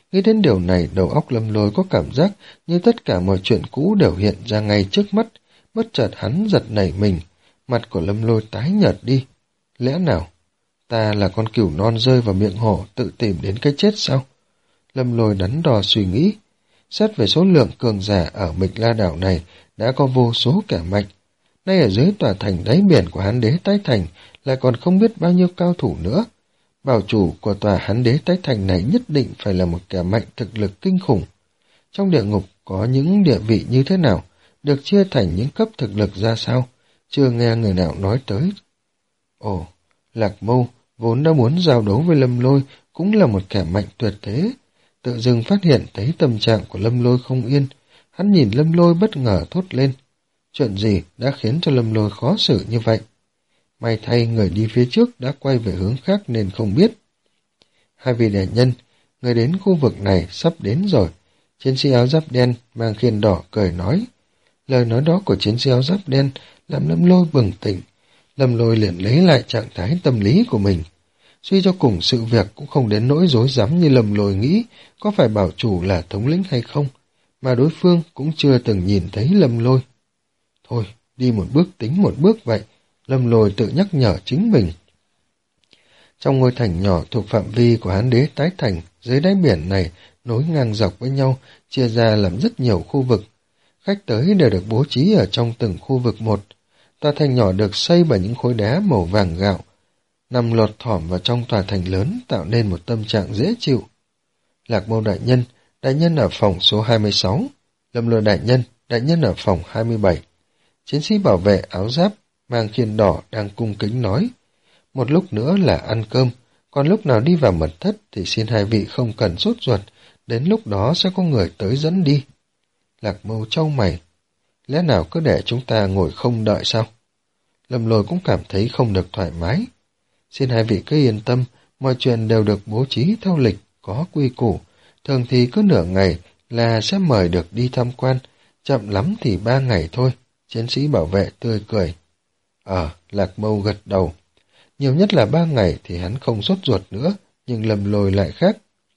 Nghĩ đến điều này, đầu óc Lâm Lôi có cảm giác như tất cả mọi chuyện cũ đều hiện ra ngay trước mắt. Bất chợt hắn giật nảy mình, mặt của Lâm Lôi tái nhợt đi. Lẽ nào ta là con cừu non rơi vào miệng hổ tự tìm đến cái chết sao? Lâm Lôi đắn đo suy nghĩ. Xét về số lượng cường giả ở Mịch La đảo này đã có vô số kẻ mạnh. Nay ở dưới tòa thành đáy biển của Hán Đế Tái Thành lại còn không biết bao nhiêu cao thủ nữa. Bảo chủ của tòa Hán Đế Tái Thành này nhất định phải là một kẻ mạnh thực lực kinh khủng. Trong địa ngục có những địa vị như thế nào, được chia thành những cấp thực lực ra sao, chưa nghe người nào nói tới. Ồ, Lạc Mâu vốn đã muốn giao đấu với Lâm Lôi, cũng là một kẻ mạnh tuyệt thế. Tự dưng phát hiện thấy tâm trạng của Lâm Lôi không yên, hắn nhìn Lâm Lôi bất ngờ thốt lên. Chuyện gì đã khiến cho Lâm Lôi khó xử như vậy? May thay người đi phía trước đã quay về hướng khác nên không biết. Hai vị đại nhân, người đến khu vực này sắp đến rồi. Chiến sĩ áo giáp đen mang khiên đỏ cười nói. Lời nói đó của chiến sĩ áo giáp đen làm Lâm Lôi bừng tỉnh. Lâm Lôi liền lấy lại trạng thái tâm lý của mình. Suy cho cùng sự việc cũng không đến nỗi rối rắm như Lâm Lôi nghĩ có phải bảo chủ là thống lĩnh hay không, mà đối phương cũng chưa từng nhìn thấy Lâm Lôi. Thôi, đi một bước tính một bước vậy, Lâm Lôi tự nhắc nhở chính mình. Trong ngôi thành nhỏ thuộc phạm vi của Hán Đế Tái Thành, dưới đáy biển này nối ngang dọc với nhau, chia ra làm rất nhiều khu vực. Khách tới đều được bố trí ở trong từng khu vực một. Tòa thành nhỏ được xây bởi những khối đá màu vàng gạo, nằm lọt thỏm vào trong tòa thành lớn, tạo nên một tâm trạng dễ chịu. Lạc Mâu đại nhân, đại nhân ở phòng số hai mươi sáu. Lâm Lôi đại nhân, đại nhân ở phòng hai mươi bảy. Chiến sĩ bảo vệ áo giáp mang khiên đỏ đang cung kính nói. Một lúc nữa là ăn cơm, còn lúc nào đi vào mật thất thì xin hai vị không cần sốt ruột, đến lúc đó sẽ có người tới dẫn đi. Lạc Mâu trao mày, lẽ nào cứ để chúng ta ngồi không đợi sao? Lâm Lôi cũng cảm thấy không được thoải mái. Xin hai vị cứ yên tâm, mọi chuyện đều được bố trí theo lịch, có quy củ. Thường thì cứ nửa ngày là sẽ mời được đi tham quan, chậm lắm thì ba ngày thôi. Chiến sĩ bảo vệ tươi cười. Ờ, Lạc Mâu gật đầu. Nhiều nhất là ba ngày thì hắn không sốt ruột nữa, nhưng Lâm Lôi lại khác.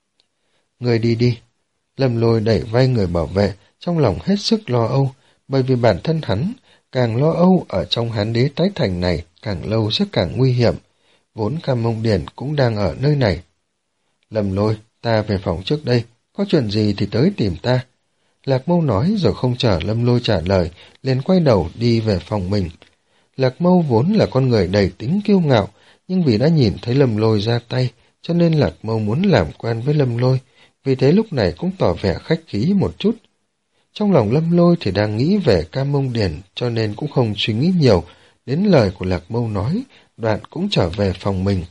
Người đi đi. Lâm Lôi đẩy vai người bảo vệ, trong lòng hết sức lo âu, bởi vì bản thân hắn càng lo âu ở trong Hán Đế Tái Thành này, càng lâu sẽ càng nguy hiểm. Vốn Cam Mông Điền cũng đang ở nơi này. Lâm Lôi, ta về phòng trước đây, có chuyện gì thì tới tìm ta. Lạc Mâu nói rồi không chờ Lâm Lôi trả lời, liền quay đầu đi về phòng mình. Lạc Mâu vốn là con người đầy tính kiêu ngạo, nhưng vì đã nhìn thấy Lâm Lôi ra tay, cho nên Lạc Mâu muốn làm quen với Lâm Lôi, vì thế lúc này cũng tỏ vẻ khách khí một chút. Trong lòng Lâm Lôi thì đang nghĩ về Cam Mông Điền, cho nên cũng không suy nghĩ nhiều đến lời của Lạc Mâu nói, đoạn cũng trở về phòng mình.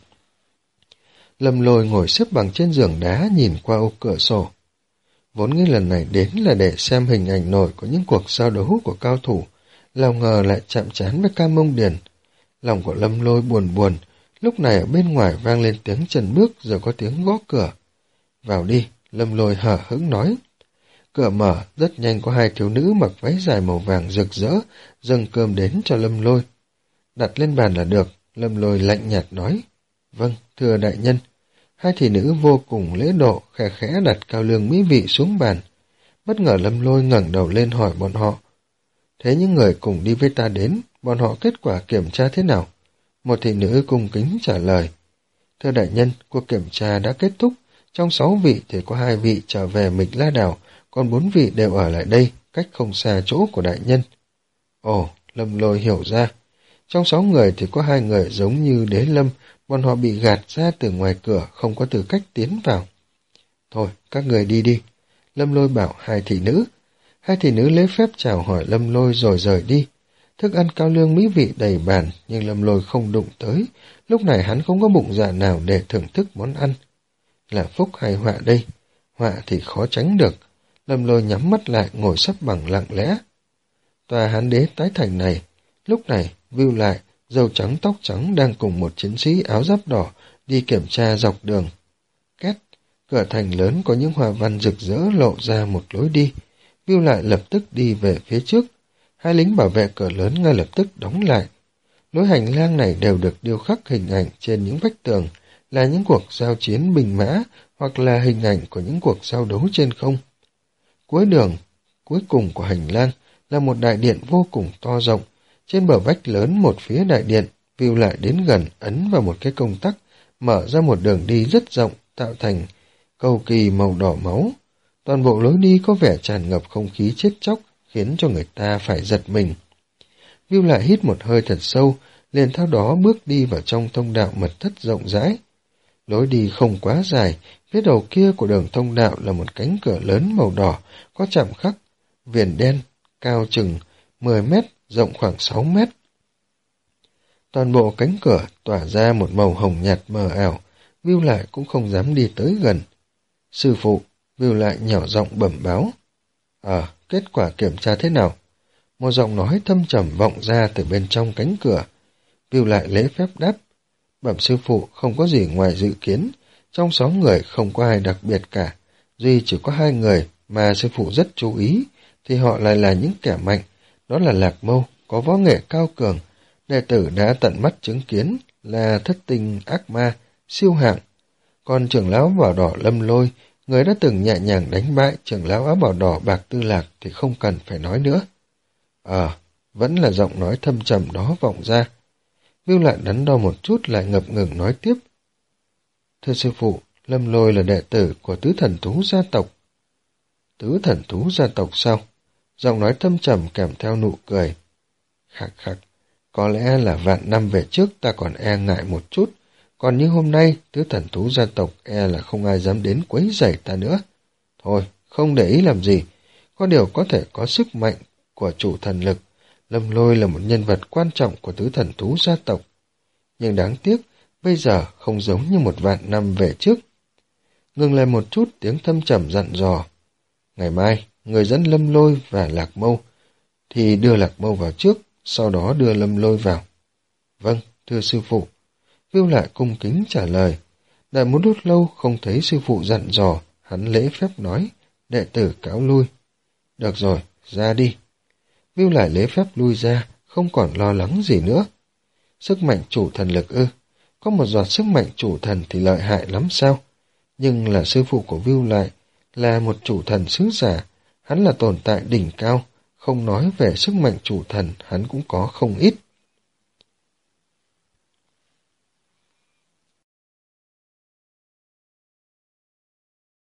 Lâm Lôi ngồi xếp bằng trên giường đá nhìn qua ô cửa sổ. Vốn nghĩ lần này đến là để xem hình ảnh nổi của những cuộc giao đấu của cao thủ, nào ngờ lại chạm trán với Cam Mông Điền. Lòng của Lâm Lôi buồn buồn, lúc này ở bên ngoài vang lên tiếng chân bước rồi có tiếng gõ cửa. Vào đi, Lâm Lôi hở hững nói. Cửa mở, rất nhanh có hai thiếu nữ mặc váy dài màu vàng rực rỡ, dâng cơm đến cho Lâm Lôi. Đặt lên bàn là được, Lâm Lôi lạnh nhạt nói. Vâng, thưa đại nhân. Hai thị nữ vô cùng lễ độ, khẽ khẽ đặt cao lương mỹ vị xuống bàn. Bất ngờ Lâm Lôi ngẩng đầu lên hỏi bọn họ. Thế những người cùng đi với ta đến, bọn họ kết quả kiểm tra thế nào? Một thị nữ cung kính trả lời. Thưa đại nhân, cuộc kiểm tra đã kết thúc. Trong sáu vị thì có hai vị trở về Mịch La đảo, còn bốn vị đều ở lại đây, cách không xa chỗ của đại nhân. Ồ, Lâm Lôi hiểu ra. Trong sáu người thì có hai người giống như Đế Lâm, bọn họ bị gạt ra từ ngoài cửa, không có tư cách tiến vào. Thôi, các người đi đi. Lâm Lôi bảo hai thị nữ. Hai thị nữ lễ phép chào hỏi Lâm Lôi rồi rời đi. Thức ăn cao lương mỹ vị đầy bàn, nhưng Lâm Lôi không đụng tới. Lúc này hắn không có bụng dạ nào để thưởng thức món ăn. Là phúc hay họa đây? Họa thì khó tránh được. Lâm Lôi nhắm mắt lại ngồi sấp bằng lặng lẽ. Tòa Hán Đế Tái Thành này, lúc này Vưu Lại, râu trắng tóc trắng đang cùng một chiến sĩ áo giáp đỏ đi kiểm tra dọc đường. Két, cửa thành lớn có những hoa văn rực rỡ lộ ra một lối đi. Vưu Lại lập tức đi về phía trước. Hai lính bảo vệ cửa lớn ngay lập tức đóng lại. Lối hành lang này đều được điêu khắc hình ảnh trên những vách tường, là những cuộc giao chiến binh mã hoặc là hình ảnh của những cuộc giao đấu trên không. Cuối đường, cuối cùng của hành lang là một đại điện vô cùng to rộng. Trên bờ vách lớn một phía đại điện, Vưu lại đến gần ấn vào một cái công tắc, mở ra một đường đi rất rộng, tạo thành cầu kỳ màu đỏ máu. Toàn bộ lối đi có vẻ tràn ngập không khí chết chóc, khiến cho người ta phải giật mình. Vưu lại hít một hơi thật sâu, liền theo đó bước đi vào trong thông đạo mật thất rộng rãi. Lối đi không quá dài, phía đầu kia của đường thông đạo là một cánh cửa lớn màu đỏ, có chạm khắc, viền đen, cao chừng mười mét, rộng khoảng sáu mét. Toàn bộ cánh cửa tỏa ra một màu hồng nhạt mờ ảo, Vưu lại cũng không dám đi tới gần. Sư phụ, Vưu lại nhỏ giọng bẩm báo. Ờ, kết quả kiểm tra thế nào? Một giọng nói thâm trầm vọng ra từ bên trong cánh cửa. Vưu lại lễ phép đáp. Bẩm sư phụ, không có gì ngoài dự kiến. Trong sáu người không có ai đặc biệt cả. Duy chỉ có hai người mà sư phụ rất chú ý, thì họ lại là những kẻ mạnh. Đó là Lạc Mâu, có võ nghệ cao cường. Đệ tử đã tận mắt chứng kiến là thất tinh ác ma, siêu hạng. Còn trưởng lão áo bào đỏ Lâm Lôi, người đã từng nhẹ nhàng đánh bại trưởng lão áo bào đỏ Bạc Tư Lạc thì không cần phải nói nữa. Ờ, à, vẫn là giọng nói thâm trầm đó vọng ra. Vưu lại đắn đo một chút lại ngập ngừng nói tiếp. Thưa sư phụ, Lâm Lôi là đệ tử của tứ thần thú gia tộc. Tứ thần thú gia tộc sao? Giọng nói thâm trầm kèm theo nụ cười. Khắc khắc, có lẽ là vạn năm về trước ta còn e ngại một chút, còn như hôm nay tứ thần thú gia tộc e là không ai dám đến quấy rầy ta nữa. Thôi, không để ý làm gì, có điều có thể có sức mạnh của chủ thần lực. Lâm Lôi là một nhân vật quan trọng của tứ thần thú gia tộc. Nhưng đáng tiếc, bây giờ không giống như một vạn năm về trước. Ngừng lại một chút, tiếng thâm trầm dặn dò. Ngày mai, người dẫn Lâm Lôi và Lạc Mâu, thì đưa Lạc Mâu vào trước, sau đó đưa Lâm Lôi vào. Vâng, thưa sư phụ. Vưu lại cung kính trả lời. Đợi một lúc lâu không thấy sư phụ dặn dò, hắn lễ phép nói, đệ tử cáo lui. Được rồi, ra đi. Vưu lại lễ phép lui ra, không còn lo lắng gì nữa. Sức mạnh chủ thần lực ư? Có một giọt sức mạnh chủ thần thì lợi hại lắm sao? Nhưng là sư phụ của Vưu lại, là một chủ thần sứ giả, hắn là tồn tại đỉnh cao, không nói về sức mạnh chủ thần hắn cũng có không ít.